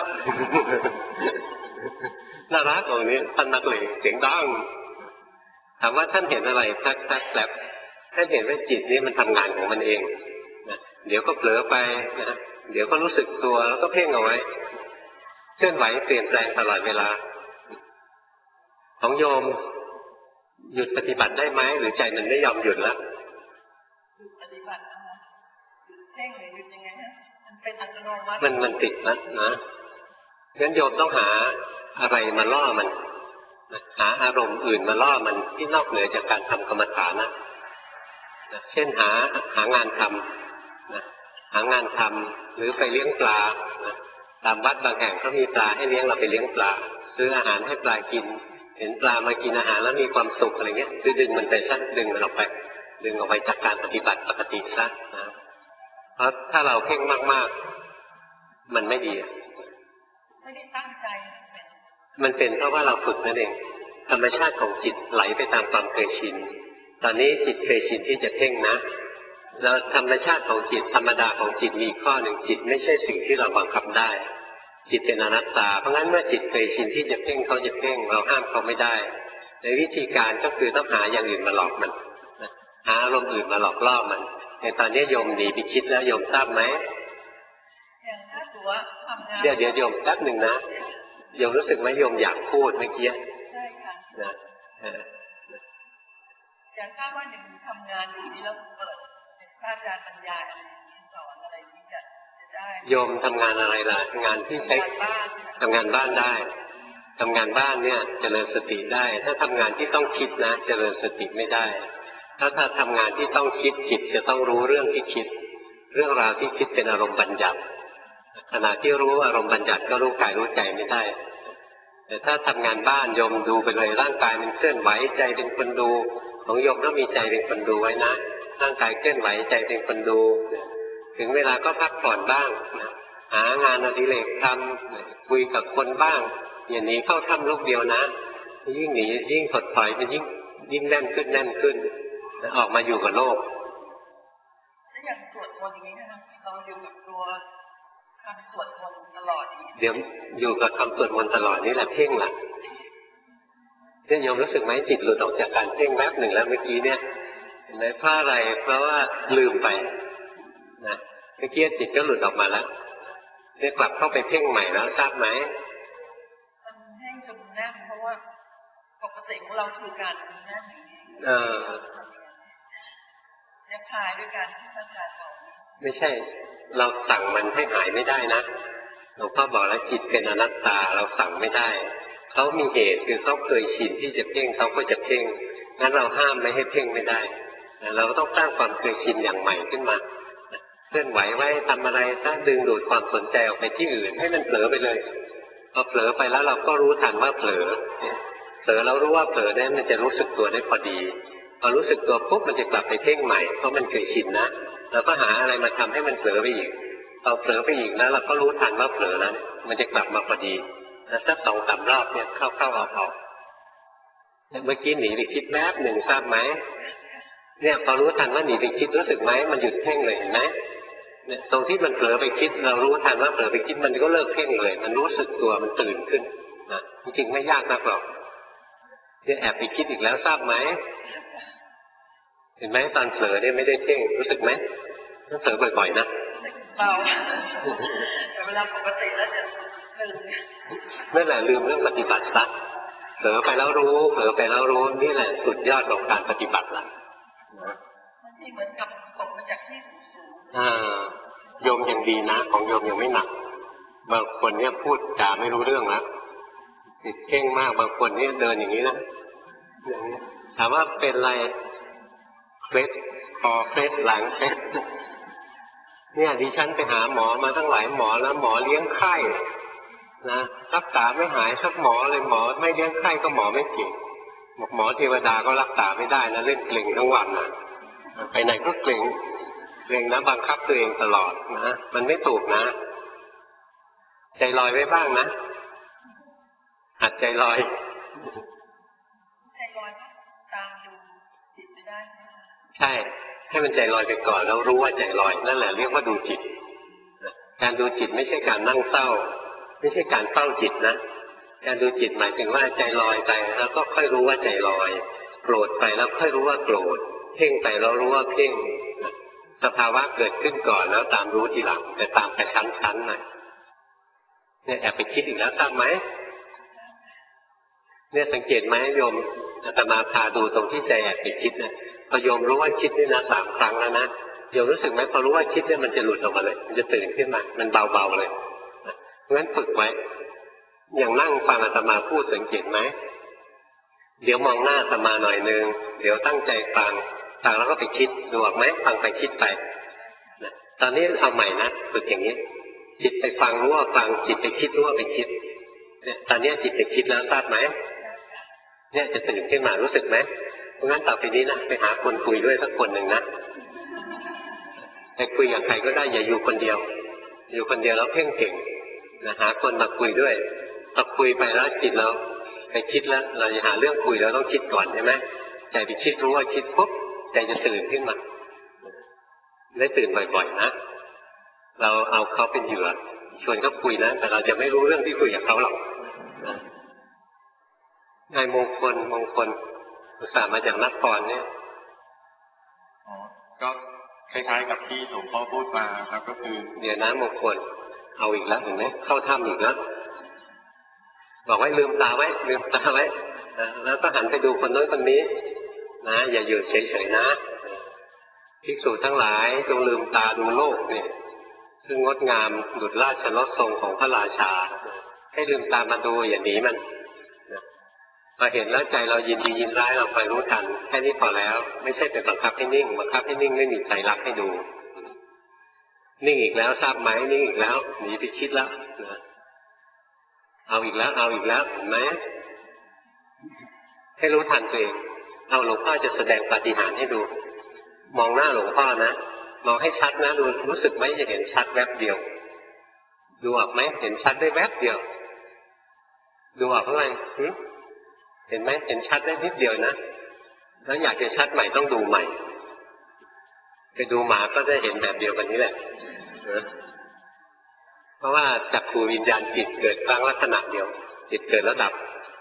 น่ารักตรงนี้ท่านนักเลงเสียงดังถามว่าท่านเห็นอะไรแป๊บท่านเห็นว่าจิตนี้มันทำงานของมันเองนะเดี๋ยวก็เผลอไปนะเดี๋ยวก็รู้สึกตัวแล้วก็เพ่งเอาไว้เคลื่อนไหวเปลี่ยนแปลงตลอดเวลาของโยมหยุดปฏิบัติได้ไหมหรือใจมันไม่ยอมหยุดแล้วหยุดปฏิบัตินะคะหยุดเพ่งหรือหยุดยังไงฮะมันเป็นอัตโนมัติมันติดนะงั้นโยมต้องหาอะไรมาล่อมันหาอารมณ์อื่นมาล่อมันที่นอกเหนือจากการทำกรรมฐานนะเช่นหางานทำหางานทำหรือไปเลี้ยงปลาตามวัดบางแห่งก็มีปลาให้เลี้ยงเราไปเลี้ยงปลาซื้ออาหารให้ปลากินเห็นปลามากินอาหารแล้วมีความสุขอะไรเงี้ยคือดึงมันไปซะดึงมันออกไปจากการปฏิบัติปกติซะนะเพราะถ้าเราเพ่งมากๆมันไม่ดีไม่ได้ตั้งใจมันเป็นเพราะว่าเราฝึกนั่นเองธรรมชาติของจิตไหลไปตามความเคยชินตอนนี้จิตเคยชินที่จะเพ่งนะแล้วธรรมชาติของจิตธรรมดาของจิตมีข้อหนึ่งจิตไม่ใช่สิ่งที่เราบังคับได้จิตเป็นอนัตตาเพราะงั้นเมื่อจิตเคยชินที่จะเพ่งเขาจะเพ่งเราห้ามเขาไม่ได้ในวิธีการก็คือต้องหาอย่างอื่นมาหลอกมันหาอารมณ์อื่นมาหลอกล่อมันในตอนนี้โยมหนีไปคิดแล้วโยมทราบไหมอย่างถ้าตัวทำงานเดี๋ยวโยมแป๊บหนึ่งนะโยมรู้สึกไหมโยมอยากพูดเมื่อกี้ใช่ค่ะนะอยากทราบว่าอย่างทำงานอยู่นี่แล้วเปิดพระอาจารย์บรรยายสอนอะไรที่จะได้โยมทำงานอะไรล่ะงานที่ใช้ทำงานบ้านได้ทำงานบ้านเนี่ยเจริญสติได้ถ้าทำงานที่ต้องคิดนะเจริญสติไม่ได้ถ้าทำงานที่ต้องคิดจิตจะต้องรู้เรื่องที่คิดเรื่องราวที่คิดเป็นอารมณ์บัญญัติขณะที่รู้อารมณ์บัญญัติก็รู้กายรู้ใจไม่ได้แต่ถ้าทำงานบ้านโยมดูไปเลยร่างกายมันเคลื่อนไหวใจเป็นคนดูของโยมต้องมีใจเป็นคนดูไว้นะร่างกายเคลื่อนไหวใจเป็นคนดูถึงเวลาก็พักผ่อนบ้างหางานอดิเรกทำคุยกับคนบ้างอย่าหนีเข้าถ้ำลูกเดียวนะยิ่งหนียิ่งถดถอยมันยิ่งแน่นขึ้นออกมาอยู่กับโลกแล้วอย่างสวดมนต์อย่างนี้นะคะเราอยู่กับตัวคำสวดมนต์ตลอดเดี๋ยวอยู่กับคำสวดมนต์ตลอดนี่แหละเพ่งล่ะเนี่ยโยมรู้สึกไหมจิตหลุดออกจากการเพ่งแป๊บหนึ่งแล้วเมื่อกี้เนี่ยเห็นไหมเพราะอะไรเพราะว่าลืมไปนะเมื่อกี้จิตก็หลุดออกมาแล้วเนี่ยกลับเข้าไปเพ่งใหม่แล้วทราบไหมมันแห้งจนแน่นเพราะว่าปกติของเราคือการแน่นอย่างนี้จะคลายด้วยการที่อาจารย์บอกไม่ใช่เราสั่งมันให้หายไม่ได้นะหลวงพ่อบอกแล้วจิตเป็นอนัตตาเราสั่งไม่ได้เขามีเหตุคือเขาเคยชินที่จะเพ่งเขาก็จะเพ่งงั้นเราห้ามไม่ให้เพ่งไม่ได้เราก็ต้องสร้างความเคยชินอย่างใหม่ขึ้นมาเคลื่อนไหวไว้ทำอะไรถ้าดึงดูดความสนใจออกไปที่อื่นให้มันเผลอไปเลยพอเผลอไปแล้วเราก็รู้ทันว่าเผลอแล้วรู้ว่าเผลอเนี่ยมันจะรู้สึกตัวได้พอดีพอรู้สึกตัวปุ๊บมันจะกลับไปเพ่งใหม่เพราะมันเคยชินนะเราก็หาอะไรมาทำให้มันเผลอไปอีกพอเผลอไปอีกนะเราก็รู้ทันว่าเผลอแล้วมันจะกลับมาพอดีสัก2-3 รอบเนี่ยเข้าออกเมื่อกี้หนีไปคิดแป๊บหนึ่งทราบไหมเนี่ยพอรู้ทันว่าหนีไปคิดรู้สึกไหมมันหยุดเพ่งเลยเห็นไหมเนี่ยตรงที่มันเผลอไปคิดเรารู้ทันว่าเผลอไปคิดมันก็เลิกเพ่งเลยมันรู้สึกตัวมันตื่นขึ้นนะจริงๆไม่ยากนักหรอกเนี่ยแอบไปคิดอีกแล้วทราบไหมเห็นไหมตอนเผลอเนี่ยไม่ได้เพ่งรู้สึกไหมต้องเผลอบ่อยๆนะเบาแต่เวลาปกติแล้วจะลืมนั่นแหละลืมเรื่องปฏิบัติซะเผลอไปแล้วรู้นี่แหละสุดยอดของการปฏิบัติละที่เหมือนกับตกมาจากที่สูงโยมยังดีนะของโยมยังไม่หนักบางคนเนี่ยพูดจาไม่รู้เรื่องแล้วติดเพ่งมากบางคนเนี่ยเดินอย่างนี้นะอย่างนี้ถามว่าเป็นอะไรเคล็ดคอเคล็ดหลังเคล็ดเนี่ยดิฉันไปหาหมอมาตั้งหลายหมอแล้วหมอเลี้ยงไข้นะรักษาไม่หายสักหมอเลยหมอไม่เลี้ยงไข้ก็หมอไม่เก่งบอกหมอเทวดาก็รักษาไม่ได้นะเล่นเกร็งทั้งวันนะไปไหนก็เกร็งนะบังคับตัวเองตลอดนะมันไม่ถูกนะใจลอยไว้บ้างนะหัดใจลอยตามดูจิตไม่ได้ใช่ให้มันใจลอยไปก่อนแล้วรู้ว่าใจลอยนั่นแหละเรียกว่าดูจิตการดูจิตไม่ใช่การนั่งเศร้าไม่ใช่การเฝ้าจิตนะการดูจิตหมายถึงว่าใจลอยไปแล้วก็ค่อยรู้ว่าใจลอยโกรธไปแล้วค่อยรู้ว่าโกรธเพ่งไปแล้วรู้ว่าเพ่งสภาวะเกิดขึ้นก่อนแล้วตามรู้ทีหลังแต่ตามไปชั้นๆหน่อยเนี่ยแอบไปคิดอีกแล้วทราบไหมเนี่ยสังเกตไหมโยมอาตมาพาดูตรงที่ใจแอบไปคิดเนี่ยพอโยมรู้ว่าคิดนี่นะ3 ครั้งแล้วนะโยมรู้สึกไหมพอรู้ว่าคิดเนี่ยมันจะหลุดออกมาเลยมันจะตื่นขึ้นมามันเบาๆเลยเพราะฉะนั้นฝึกไว้อย่างนั่งฟังอาตมาพูดสังเกตไหมเดี๋ยวมองหน้าอาตมาหน่อยนึงเดี๋ยวตั้งใจฟังแล้วก็ไปคิดดูออกไหมฟังไปคิดไปตอนนี้เอาใหม่นะฝึกอย่างนี้จิตไปฟังรู้ว่าฟังจิตไปคิดรู้ว่าไปคิดเนี่ยตอนนี้จิตไปคิดแล้วทราบไหมเนี่ยจะตื่นขึ้นมารู้สึกไหมเพราะงั้นต่อไปนี้นะไปหาคนคุยด้วยสักคนหนึ่งนะแต่คุยกับใครก็ได้อย่าอยู่คนเดียวอยู่คนเดียวแล้วเพ่งเก่งนะหาคนมาคุยด้วยพอคุยไปแล้วจิตเราไปคิดแล้วเราจะหาเรื่องคุยแล้วต้องคิดก่อนใช่ไหมใจไปคิดรู้ว่าคิดปุ๊บใจจะตื่นขึ้นมาได้ตื่นบ่อยๆนะเราเอาเขาเป็นเหยื่อชวนเขาคุยนะแต่เราจะไม่รู้เรื่องที่คุยกับเขาหรอกนายมงคลอุตส่าห์มาจากนครเนี่ยก็คล้ายๆกับที่หลวงพ่อพูดมาครับก็คือเดี๋ยวนะมงคลเอาอีกแล้วเห็นไหมเข้าถ้ำอีกแล้วบอกไว้ลืมตาไว้แล้วก็หันไปดูคนโน้นคนนี้นะอย่าอยู่เฉยๆนะภิกษุทั้งหลายจงลืมตาดูโลกนี่ซึ่งงดงามดุจราชรถทรงของพระราชาให้ลืมตามาดูอย่าหนีมันพอเห็นแล้วใจเรายินดียินร้ายเราคอยรู้ทันแค่นี้พอแล้วไม่ใช่ไปบังคับให้นิ่งบังคับให้นิ่งไม่มีใจรักให้ดูนิ่งอีกแล้วทราบไหมนิ่งอีกแล้วหนีไปคิดแล้วเอาอีกแล้วเห็นไหมให้รู้ทันตัวเองเอาหลวงพ่อจะแสดงปาฏิหาริย์ให้ดูมองหน้าหลวงพ่อนะมองให้ชัดนะดูรู้สึกไหมจะเห็นชัดแวบเดียวดูออกไหมเห็นชัดได้แวบเดียวดูออกเท่าไหร่เห็นไหมเห็นชัดได้นิดเดียวนะแล้วอยากจะชัดใหม่ต้องดูใหม่ไปดูหมาก็จะเห็นแบบเดียวกันนี้แหละเพราะว่าจักขูวิญญาณจิตเกิดครั้งละขณะเดียวจิตเกิดแล้วดับ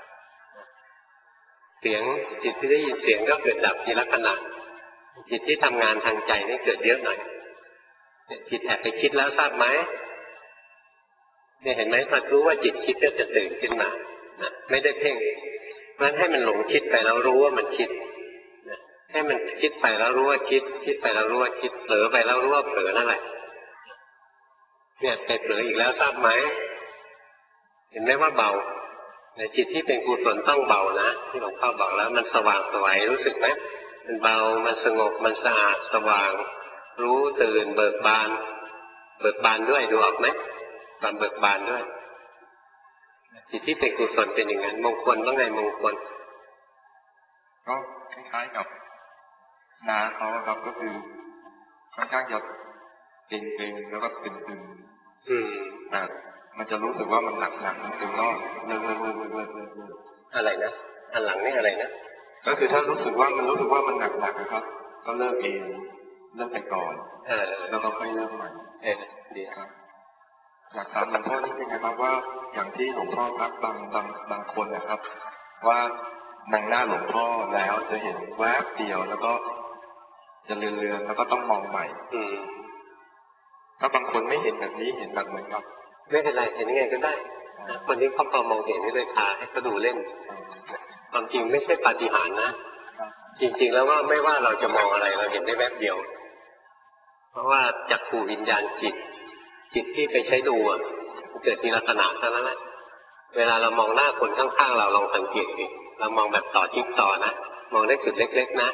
เสียงจิตที่ได้ยินเสียงก็เกิดดับทีละขณะจิตที่ทำงานทางใจนี่เกิดเยอะหน่อยจิตแอบไปคิดแล้วทราบไหมเนี่ยเห็นไหมพอรู้ว่าจิตคิดก็จะตื่นขึ้นมานะไม่ได้เพ่งเพราะฉะนั้นให้มันหลงคิดไปแล้วรู้ว่ามันคิดให้มันคิดไปแล้วรู้ว่าคิดไปแล้วรู้ว่าคิดเผลอไปแล้วรู้ว่าเผลอนั่นแหละเนี่ยไปเผลออีกแล้วทราบไหมเห็นไหมว่าเบาในจิตที่เป็นกุศลต้องเบานะที่หลวงพ่อบอกแล้วมันสว่างสวยรู้สึกไหมมันเบามันสงบมันสะอาดสว่างรู้ตื่นเบิกบานด้วยดูออกไหมความเบิกบานด้วยจิตที่เป็นกุศลเป็นอย่างนั้นมงคลว่าไงมงคลก็คล้ายๆกับนาเขาครับก็คือค่อนข้างจะเก่งๆแล้วก็ตึงๆแต่มันจะรู้สึกว่ามันหนักๆมันตึงรอบเรื่อยๆอะไรนะอันหลังนี่อะไรนะก็คือถ้ารู้สึกว่ามันหนักนะครับก็เลิกเองเลิกไปก่อนแล้วก็ค่อยเริ่มใหม่ดีครับอยากถามหลวงพ่อนิดนึงนะครับว่าอย่างที่หลวงพ่อทักบางคนนะครับว่านั่งหน้าหลวงพ่อแล้วจะเห็นแวบเดียวแล้วก็จะเลือนๆแล้วก็ต้องมองใหม่ถ้าบางคนไม่เห็นแบบนี้เห็นแบบเหมือนกับไม่เป็นไรเห็นยังไงก็ได้คนนี้เขาพอมองเห็นนี่เลยพาให้เขาดูเล่นความจริงไม่ใช่ปาฏิหาริย์นะจริงๆแล้วว่าไม่ว่าเราจะมองอะไรเราเห็นได้แวบเดียวเพราะว่าจักขูวิญญาณจิตที่ไปใช้ดูเกิดทีละขณะเท่านั้นแหละเวลาเรามองหน้าคนข้างๆเราลองสังเกตดิเรามองแบบต่อจิ๊กต่อนะมองได้จุดเล็กๆนะ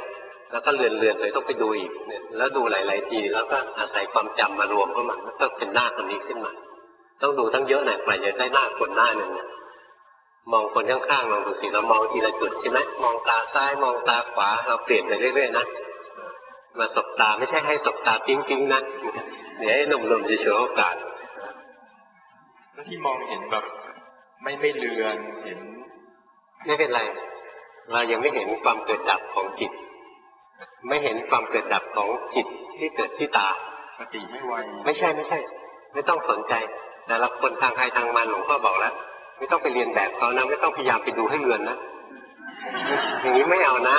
แล้วก็เลือนๆไปต้องไปดูอีกเนี่ยแล้วดูหลายๆทีแล้วก็อาศัยความจำมารวมเข้ามาแล้วก็เป็นหน้าคนนี้ขึ้นมาต้องดูทั้งเยอะหน่อยกว่าจะได้หน้าคนหน้าหนึ่งมองคนข้างๆลองดูสิเรามองทีละจุดใช่ไหมมองตาซ้ายมองตาขวาเราเปลี่ยนไปเรื่อยๆนะมาสบตาไม่ใช่ให้สบตาปิ๊งๆนะเดี๋ยวให้หนุ่มๆจะฉวยโอกาสที่มองเห็นแบบไม่เลือนเห็นไม่เป็นไรเรายังไม่เห็นความเกิดดับของจิตไม่เห็นความเกิดดับของจิตที่เกิดที่ตาสติไม่ไวไม่ใช่ไม่ต้องสนใจแต่ละคนทางใครทางมันหลวงพ่อบอกแล้วไม่ต้องไปเรียนแบบเขานะไม่ต้องพยายามไปดูให้เลือนนะอย่างนี้ไม่เอานะ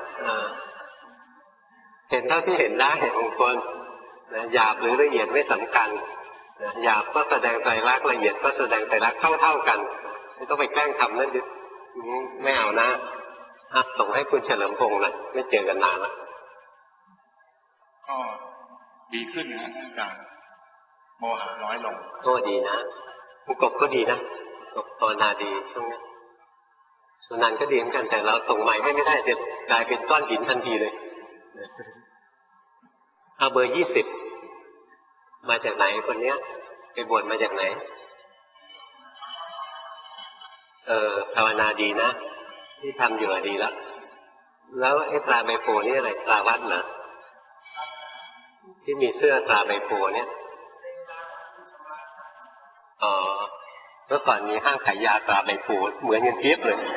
เห็นเท่าที่เห็นได้ของคนหยาบหรือละเอียดไม่สำคัญหยาบก็แสดงใจรักละเอียดก็แสดงใจรักเท่ากันไม่ต้องไปแกล้งทำนั่นดิไม่เอานะส่งให้คุณเฉลิมพงษ์นะไม่เจอกันนานแล้วก็ดีขึ้นนะอาจารย์โมหะน้อยลงก็ดีนะคุณกบก็ดีนะกบภาวนาดีช่วงนี้สุนันท์ก็ดีเหมือนกันแต่เราส่งใหม่ให้ไม่ได้จะกลายเป็นก้อนหินทันทีเลยเอาเบอร์20มาจากไหนคนเนี้ยไปบวชมาจากไหนภาวนาดีนะที่ทำอยู่ดีแล้วไอ้ปลาใบโพนี่อะไรปลาวัดเหรอที่มีเสื้อปลาใบโพเนี่ยเมื่อก่อนมีห้างขายยาปลาใบโพเหมือนกันเทียบเลย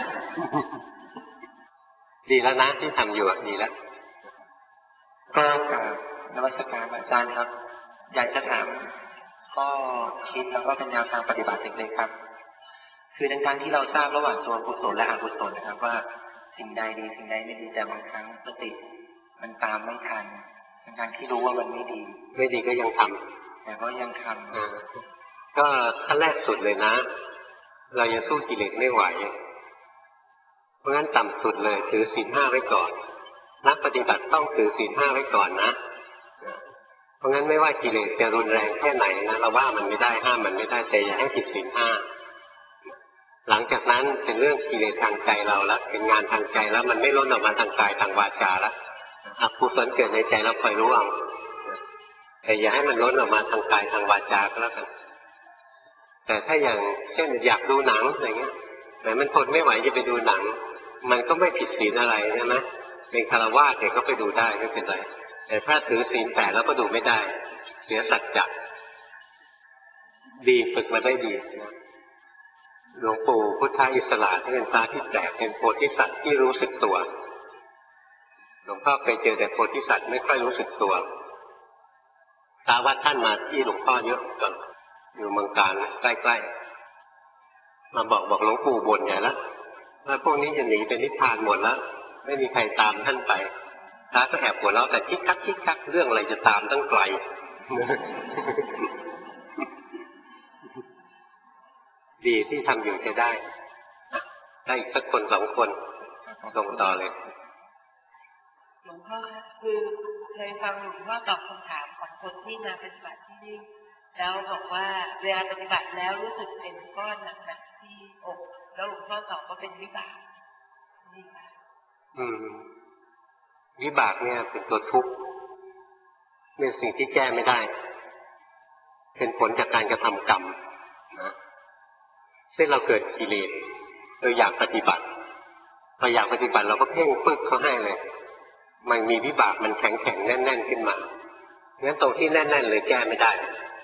ดีแล้วนะที่ทำอยู่ดีแล้วก็กับนวัตกรรมอาจารย์ครับอยากจะถามก็คิดแล้วก็เป็นแนวทางปฏิบัติเล็กๆครับคือในการที่เราทราบระหว่างตัวกุศลและอกุศลนะครับว่าสิ่งใดดีสิ่งใดไม่ดีแต่บางครั้งสติมันตามไม่ทันในการที่รู้ว่ามันไม่ดีก็ยังทำแต่ก็ยังทำก็ขั้นแรกสุดเลยนะเรายังสู้กิเลสไม่ไหวเพราะงั้นต่ำสุดเลยถือศีล5ไว้ก่อนนักปฏิบัติต้องถือศีล5ไว้ก่อนนะเพราะงั้นไม่ว่ากิเลสจะรุนแรงแค่ไหนนะเราว่ามันไม่ได้ห้ามมันไม่ได้แต่อย่าให้ผิดศีล5หลังจากนั้นเป็นเรื่องกิเลสทางใจเราแล้วเป็นงานทางใจแล้วมันไม่ล้นออกมาทางกายทางวาจาแล้วอกุศลเกิดในใจเราคอยรู้เอาแต่อย่าให้มันล้นออกมาทางกายทางวาจาก็แล้วกันแต่ถ้าอย่างเช่นอยากดูหนังอะไรเงี้ยแต่มันทนไม่ไหวจะไปดูหนังมันก็ไม่ผิดศีลอะไรใช่ไหมเป็นคฤหัสถ์ก็ไปดูได้ไม่เป็นไรแต่ถ้าถือศีล8แล้วก็ดูไม่ได้เสียสัจจะดีฝึกมาได้ดีหลวงปู่พุทธอิสระที่เป็นตาที่แตกเป็นโพธิสัตว์ที่รู้สึกตัวหลวงพ่อเคยเจอแต่โพธิสัตว์ไม่ค่อยรู้สึกตัวสาวัดท่านมาที่หลวงพ่อเยอะก่อนอยู่เมืองการใกล้ๆมาบอกหลวงปู่บ่นใหญ่แล้วว่าพวกนี้จะหนีไปนิพพานหมดแล้วไม่มีใครตามท่านไปพระก็แอบหัวเราะแต่คิกคักเรื่องอะไรจะตามตั้งไกลดีที่ทำอยู่จะได้อีกสักคน2คนส่งต่อเลยหลวงพ่อคือเคยฟังหลวงพ่อตอบคำถามของคนที่มาปฏิบัติที่นี่แล้วบอกว่าเวลาปฏิบัติแล้วรู้สึกเป็นก้อนหนักๆที่อกแล้วหลวงพ่อตอบว่าเป็นวิบากนี่ค่ะวิบากเนี่ยเป็นตัวทุกข์เป็นสิ่งที่แก้ไม่ได้เป็นผลจากการกระทำกรรมนะเช่นเราเกิดกิเลสอยากปฏิบัติพออยากปฏิบัติเราก็เพ่งปึ๊กเขาให้เลยมันมีวิบากมันแข็งแน่นขึ้นมางั้นตรงที่แน่นเลยแก้ไม่ได้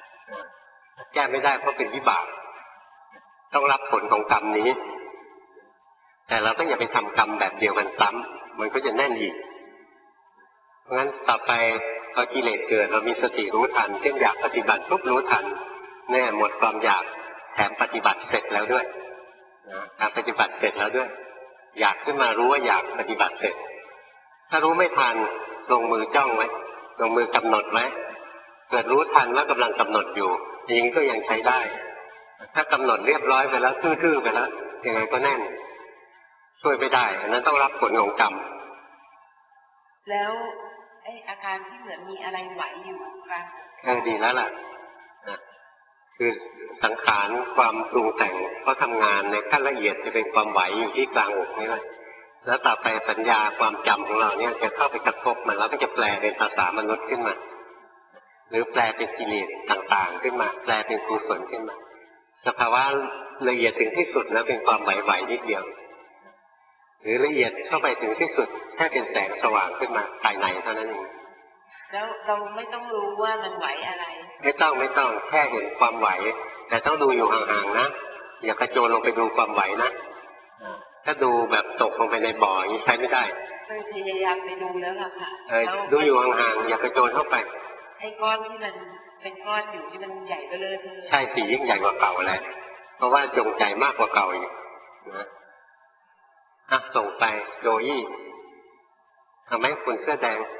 เพราะเป็นวิบากต้องรับผลของกรรมนี้แต่เราก็อย่าไปทำกรรมแบบเดียวกันซ้ำมันก็จะแน่นอีกเพราะงั้นต่อไปพอกิเลสเกิดเรามีสติรู้ทันเช่นอยากปฏิบัติปุ๊บรู้ทันแน่หมดความอยากแถมปฏิบัติเสร็จแล้วด้วยปฏิบัติเสร็จแล้วด้วยอยากขึ้นมารู้ว่าอยากปฏิบัติเสร็จถ้ารู้ไม่ทันลงมือจ้องไว้ลงมือกำหนดไว้เกิดรู้ทันว่ากำลังกำหนดอยู่อย่างนี้ก็ยังใช้ได้ถ้ากำหนดเรียบร้อยไปแล้วทื่อๆไปแล้วยังไงก็แน่นช่วยไม่ได้อันนั้นต้องรับผลของกรรมแล้วไอ้อาการที่เหมือนมีอะไรไหวอยู่กลางดีแล้วล่ะคือสังขารความปรุงแต่งเขาทำงานในขั้นละเอียดจะเป็นความไหวอยู่ที่กลางอกนี่แหละแล้วต่อไปสัญญาความจำของเราเนี่ยจะเข้าไปกระทบมันแล้วก็จะแปลเป็นภาษามนุษย์ขึ้นมาหรือแปลเป็นกิเลสต่างๆขึ้นมาแปลเป็นกุศลขึ้นมาสภาวะละเอียดถึงที่สุดนะเป็นความไหวๆนิดเดียวหรือละเอียดเข้าไปถึงที่สุดแค่เป็นแสงสว่างขึ้นมาภายในเท่านั้นเองแล้วเราไม่ต้องรู้ว่ามันไหวอะไรไม่ต้องแค่เห็นความไหวแต่ต้องดูอยู่ห่างๆนะอย่ากระโจนลงไปดูความไหวนะถ้าดูแบบตกลงไปในบ่ออย่างนี้ใช้ไม่ได้พยายามไปดูแล้วล่ะค่ะดูอยู่ห่างๆอย่ากระโจนเข้าไปไอ้ก้อนที่มันเป็นก้อนอยู่ที่มันใหญ่ก็เลยใช่สิยิ่งใหญ่กว่าเก่าแหละเพราะว่าจงใจมากกว่าเก่าอีกนะส่งไปโดยี่ทำไหมคนเสื้อแดง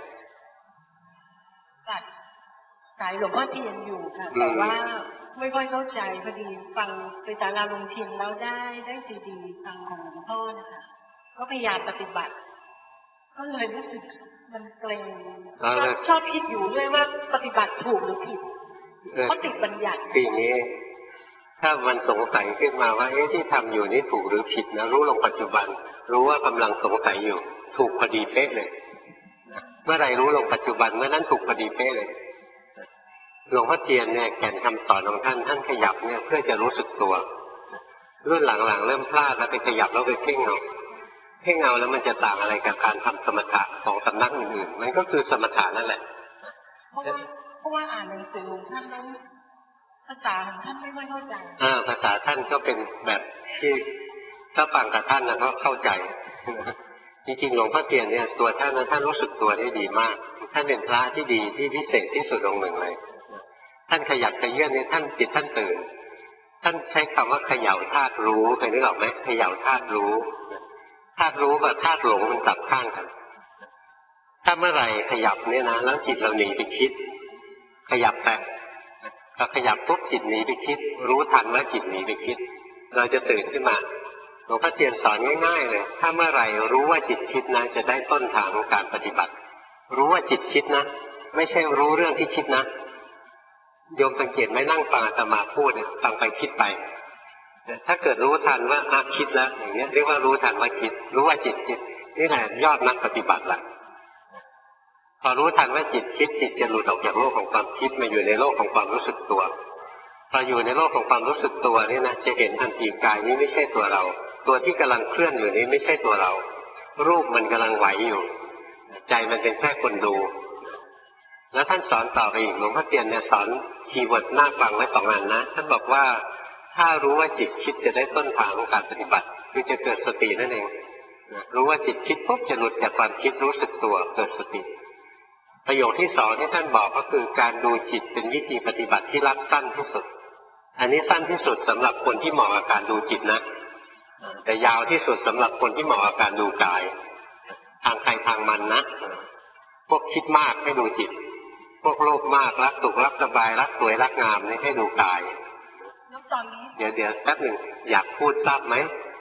สายหลวงพ่อเทียนอยู่ค่ะแต่ว่าไม่ค่อยเข้าใจพอดีฟังไปศาลาลงเทียนแล้วได้ซีดีฟังของหลวงพ่อนะคะก็พยายามปฏิบัติก็เลยรู้สึกมันเกรงชอบคิดอยู่ด้วยว่าปฏิบัติถูกหรือผิดเพราะติดบัญญัติปีนี้ถ้ามันสงสัยขึ้นมาว่าที่ทำอยู่นี่ถูกหรือผิดนะรู้ลงปัจจุบันรู้ว่ากำลังสงสัยอยู่ถูกพอดีเป๊ะเลยเมื่อไรรู้ลงปัจจุบันเมื่อนั้นถูกพอดีเป๊ะเลยหลวงพ่อเทียนเนี่ยแก่นคำสอนของท่านขยับเนี่ยเพื่อจะรู้สึกตัวรุ่นหลังๆเริ่มพลาดแล้วไปขยับแล้วไปเพ่งเอาแล้วมันจะต่างอะไรกับการทำสมถะของสำนักอื่นๆมันก็คือสมถะนั่นแหละเพราะว่าอ่านหนังสือของท่านนั้นภาษาของท่านไม่ค่อยเข้าใจภาษาท่านก็เป็นแบบที่ถ้าฟังกับท่านนะก็เข้าใจจริงๆหลวงพ่อเทียนเนี่ยตัวท่านรู้สึกตัวได้ดีมากท่านเป็นพระที่ดีที่พิเศษที่สุดองค์หนึ่งเลยท่านขยับขยื่นเนี่ยท่านจิตท่านตื่นท่านใช้คำว่าเขย่าธาตุรู้เคยนึกออกไหมเขย่าธาตุรู้ธาตุรู้กับธาตุหลงมันกลับข้างกันถ้าเมื่อไหร่ขยับเนี่ยนะแล้วจิตเราหนีไปคิดขยับไปพอขยับปุ๊บจิตหนีไปคิดรู้ทันว่าจิตหนีไปคิดเราจะตื่นขึ้นมาหลวงพ่อเทียนสอนง่ายๆเลยถ้าเมื่อไหร่รู้ว่าจิตคิดนะจะได้ต้นทางของการปฏิบัติรู้ว่าจิตคิดนะไม่ใช่รู้เรื่องที่คิดนะโยมสังเกตไหมนั่งฟังอาตมาพูดฟังไปคิดไปถ้าเกิดรู้ทันว่าคิดแล้วอย่างนี้เรียกว่ารู้ทันว่าคิดรู้ว่าจิตคิดนี่แหละยอดนักปฏิบัติละพอรู้ทันว่าจิตคิดจิตจะหลุดออกจากโลกของความคิดมาอยู่ในโลกของความรู้สึกตัวพออยู่ในโลกของความรู้สึกตัวนี่นะจะเห็นทันทีกายนี้ไม่ใช่ตัวเราตัวที่กำลังเคลื่อนอยู่นี้ไม่ใช่ตัวเรารูปมันกำลังไหวอยู่ใจมันเป็นแค่คนดูแล้วท่านสอนต่อไปอีกหลวงพ่อเทียนเนี่ยสอนคีย์เวิร์ดหน้าฟังไว้2 อันนะท่านบอกว่าถ้ารู้ว่าจิตคิดจะได้ต้นทางของการปฏิบัติคือจะเกิดสตินั่นเองรู้ว่าจิตคิดปุ๊บจะหลุดจากความคิดรู้สึกตัวเกิดสติประโยคที่2ที่ท่านบอกก็คือการดูจิตเป็นวิธีปฏิบัติที่รัดสั้นที่สุดอันนี้สั้นที่สุดสำหรับคนที่เหมาะกับการดูจิตนะแต่ยาวที่สุดสำหรับคนที่เหมาะกับการดูกายทางใครทางมันนะพวกคิดมากให้ดูจิตพวกโลภมากรักสุขรักสบายรักสวยรักงามนี่ให้ดูกายเดี๋ยวแป๊บหนึ่งอยากพูดทราบไหม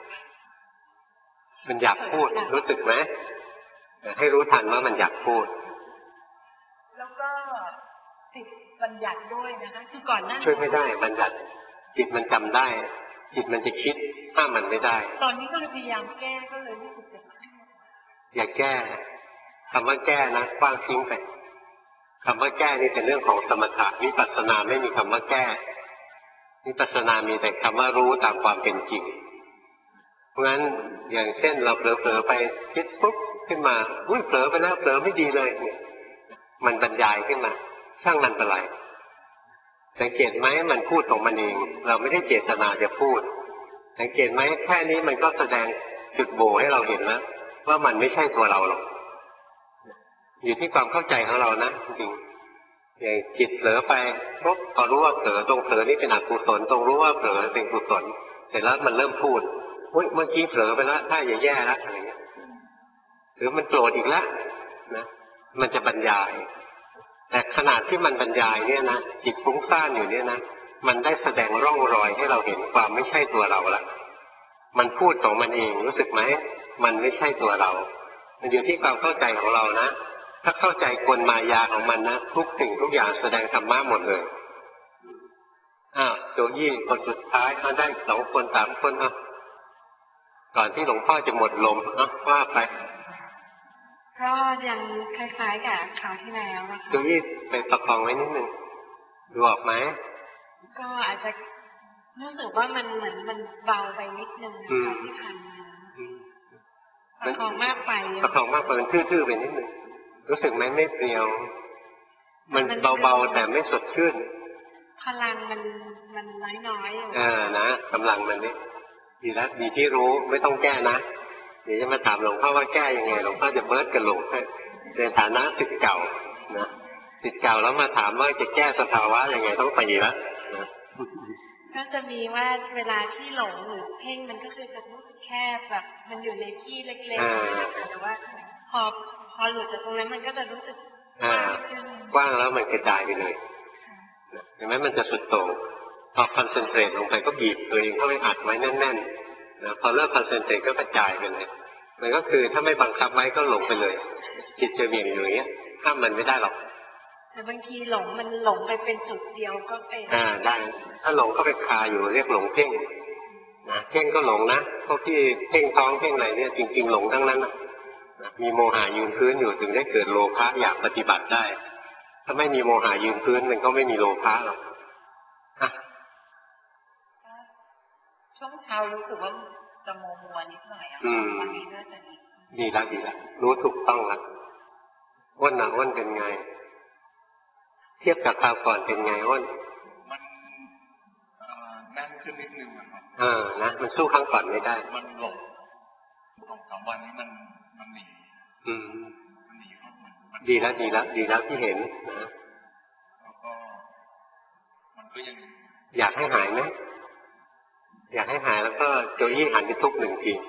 มันอยากพูดรู้สึกไหมให้รู้ทันว่ามันอยากพูดแล้วก็ติดบัญญัติด้วยนะคะคือก่อนหน้าช่วยไม่ได้บัญญัติจิตมันจำได้จิตมันจะคิดห้ามมันไม่ได้ตอนนี้ก็เลยพยายามแก้ก็เลยรู้สึกจะอย่าแก้คำว่าแก้นะกว้างทิ้งไปคำว่าแก้นี่เป็นเรื่องของสมถะวิปัสสนาไม่มีคำว่าแก้วิปัสสนามีแต่คำว่ารู้ตามความเป็นจริงเพราะงั้นอย่างเช่นเราเผลอๆไปคิดปุ๊บขึ้นมาเผลอไปแล้วเผลอไม่ดีเลยมันบรรยายขึ้นมาช่างมันเป็นไรสังเกตไหมมันพูดของมันเองเราไม่ได้เจตนาจะพูดสังเกตไหมแค่นี้มันก็แสดงจุดโบให้เราเห็นแล้วว่ามันไม่ใช่ตัวเราหรอกอยู่ที่ความเข้าใจของเรานะจริงอย่างจิตเผลอไปปุ๊บพอรู้ว่าเผลอตรงเผลอนี่เป็นอกุศลตรงรู้ว่าเผลอเป็นกุศลเสร็จแล้วมันเริ่มพูดเมื่อกี้เผลอไปแล้วถ้าอย่าแย่ละอะไรเงี้ยหรือมันโกรธอีกแล้วนะมันจะบรรยายแต่ขนาดที่มันบรรยายเนี่ยนะจิตฟุ้งซ่านอยู่เนี่ยนะมันได้แสดงร่องรอยให้เราเห็นความไม่ใช่ตัวเราละมันพูดของมันเองรู้สึกไหมมันไม่ใช่ตัวเรามันอยู่ที่ความเข้าใจของเรานะถ้าเข้าใจกลมายาของมันนะทุกสิ่งทุกอย่างแสดงธรรมะหมดเลยโจยี่คนสุดท้ายเขาได้2 คน 3 คนก่อนที่หลวงพ่อจะหมดลมว่าไปก็ยังคล้ายๆกับคราวที่แล้วนะคะตรงนี้ไปประคองไว้นิดนึงดูออกไหมก็อาจจะรู้สึกว่ามันเหมือนมันเบาไปนิดนึงนะคะที่ผ่านมาประคองมากไปประคองมากไปมันทื่อๆไปนิดนึงรู้สึกไหมไม่เปรียวมันเบาๆแต่ไม่สดชื่นพลังมันน้อยนะกำลังมันนี่ดีแล้วดีที่รู้ไม่ต้องแก้นะเดี๋ยวจะมาถามหลวงพ่อว่าแก้ยังไงหลวงพ่อจะเบิร์ดกันหลงในฐานะศิษย์เก่านะศิษย์เก่าแล้วมาถามว่าจะแก้สภาวะยังไงต้องตีแล้วนะก็จะมีว่าเวลาที่หลงหรือเพ่งมันก็คือจะรู้สึกแคบแบบมันอยู่ในที่เล็กๆแต่ว่าพอหลุดจากตรงนั้นมันก็จะรู้สึกกว้างแล้วมันกระจายไปเลยเห็นไหมมันจะสุดโต่งพอคอนเซนเทรตลงไปก็บีบตัวเองเข้าไปอัดไว้แน่นๆนะพอเลิกคอนเซนเทรตก็กระจายไปเลยมันก็คือถ้าไม่บังคับไว้ก็หลงไปเลยจิตจะเบี่ยงอยู่อย่างเงี้ยห้ามมันไม่ได้หรอกแต่บางทีหลงมันหลงไปเป็นจุดเดียวก็เป็นได้ถ้าหลงก็ไปคาอยู่เรียกหลงเพ่งนะเพ่งก็หลงนะพวกที่เพ่งท้องเพ่งอะไรเนี่ยจริงๆหลงทั้งนั้นนะมีโมหะยืนพื้นอยู่ถึงได้เกิดโลภะอยากปฏิบัติได้ถ้าไม่มีโมหะยืนพื้นมันก็ไม่มีโลภะหรอกช่วงเช้ารู้สึกว่าจะมัวนิดหน่อยวันนี้น่าจะดีแล้วรู้ถูกต้องแล้วอ้วนเป็นไงเทียบกับคราวก่อนเป็นไงอ้นมันแน่นขึ้นนิดนึงครับนะมันสู้ครั้งก่อนไม่ได้มันหลง2-3 วันนี้มันหนีมันหนีเข้ามันดีแล้วที่เห็นนะแล้วก็มันก็ยังอยากให้หายไหมอยากให้หายแล้วก็โจยี่หันไปทุก1 ที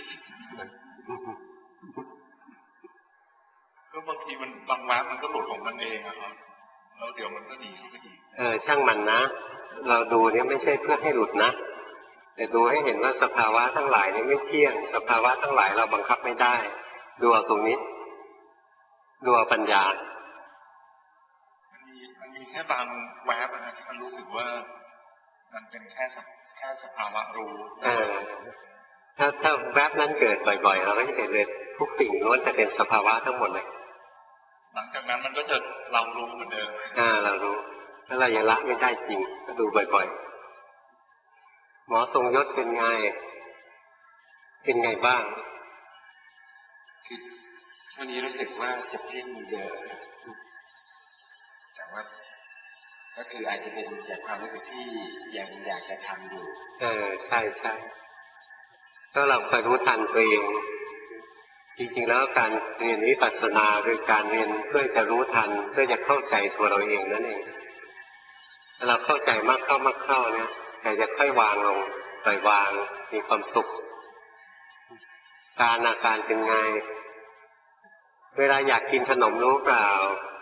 ก็บางทีมันบางวามันก็หลุดของมันเองนะครับแล้วเดี๋ยวมันก็หนีเข้าไปอีกช่างมันนะเราดูเนี่ยไม่ใช่เพื่อให้หลุดนะแต่ดูให้เห็นว่าสภาวะทั้งหลายนี่ไม่เที่ยงสภาวะทั้งหลายเราบังคับไม่ได้ดูตรงนี้ดูปัญญามันมีแค่บางแวบนะที่มันรู้สึกว่ามันเป็นแค่สภาวะรู้ถ้าแวบนั้นเกิดบ่อยๆเราก็จะเห็นเลยทุกสิ่งล้วนจะเป็นสภาวะทั้งหมดเลยหลังจากนั้นมันก็จะเรารู้เหมือนเดิมเรารู้ถ้าเรายังละไม่ได้จริงก็ดูบ่อยๆหมอทรงยศเป็นไงบ้างคือวันนี้รู้สึกว่าจะเพ่งเยอะแต่ว่าก็คืออาจจะเป็นจากความรู้สึกที่ยังอยากจะทำอยู่ใช่ก็เราคอยรู้ทันตัวเองจริงๆแล้วการเรียนวิปัสสนาคือการเรียนเพื่อจะรู้ทันเพื่อจะเข้าใจตัวเราเองนั่นเองถ้าเราเข้าใจมากเข้าเนี่ยใจจะค่อยวางลงปล่อยวางมีความสุขอาการเป็นไงเวลาอยากกินขนมรู้เปล่า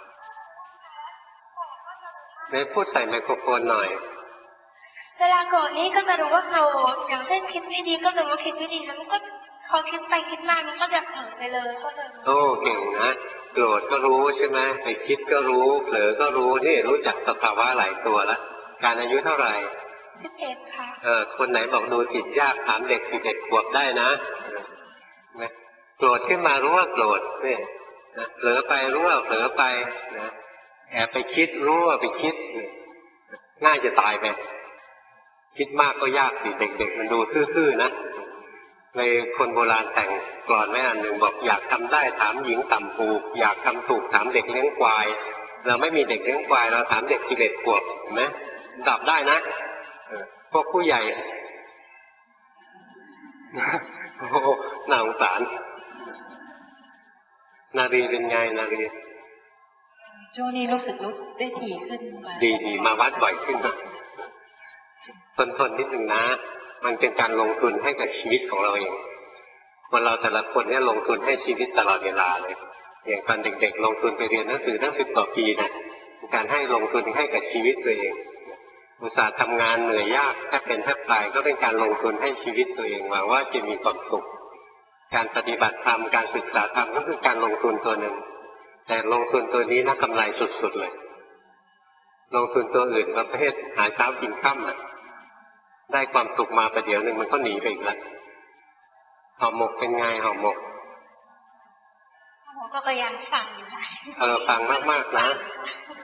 ไหนพูดใส่ไมโครโฟนหน่อยเวลาโกรธนี้ก็จะรู้ว่าโกรธอย่างเช่นคิดไม่ดีก็จะรู้ว่าคิดไม่ดีแล้วมันก็พอคิดไปคิดมามันก็จะเผลอไปเลยก็จะเก่งนะโกรธก็รู้ใช่ไหมไปคิดก็รู้เผลอก็รู้นี่รู้จักสภาวะหลายตัวแล้วการอายุเท่าไหร่ 11ค่ะคนไหนบอกดูจิตยากถามเด็ก11 ขวบได้นะโกรธขึ้นมารู้ว่าโกรธนี่เผลอไปรู้ว่าเผลอไปนะแอบไปคิดรู้ว่าไปคิดง่ายจะตายไปคิดมากก็ยากสิเด็กๆมันดูซื่อๆนะเลยคนโบราณแต่งกลอนไว้อันหนึ่งบอกอยากทำได้ถามหญิงต่ำปูอยากทำถูกถามเด็กเลี้ยงควายเราไม่มีเด็กเลี้ยงควายเราถามเด็ก11 ขวบเห็นไหมตอบได้นะพวกผู้ใหญ่โอ้น่าสงสารนารีเป็นไงนารีช่วงนี้รู้สึกได้ถี่ขึ้นดีมาวัดบ่อยขึ้นนะทนนิดนึงนะมันเป็นการลงทุนให้กับชีวิตของเราเองคนเราแต่ละคนเนี่ยลงทุนให้ชีวิตตลอดเวลาเลยอย่างตอนเด็กๆลงทุนไปเรียนหนังสือตั้ง10 กว่าปีนะการให้ลงทุนให้กับชีวิตตัวเองอุตส่าห์ทำงานเหนื่อยยากแทบเป็นแทบตายก็เป็นการลงทุนให้ชีวิตตัวเองหวังว่าจะมีความสุขการปฏิบัติธรรมการศึกษาธรรมก็คือการลงทุนตัวหนึ่งแต่ลงทุนตัวนี้น่ากำไรสุดๆเลยลงทุนตัวอื่นประเภทหาเช้ากินค่ำได้ความสุขมาประเดี๋ยวหนึ่งมันก็หนีไปอีกแล้วห่อหมกเป็นไงห่อหมกผมก็พยายามฟังอยู่ค่ะฟังมากๆนะ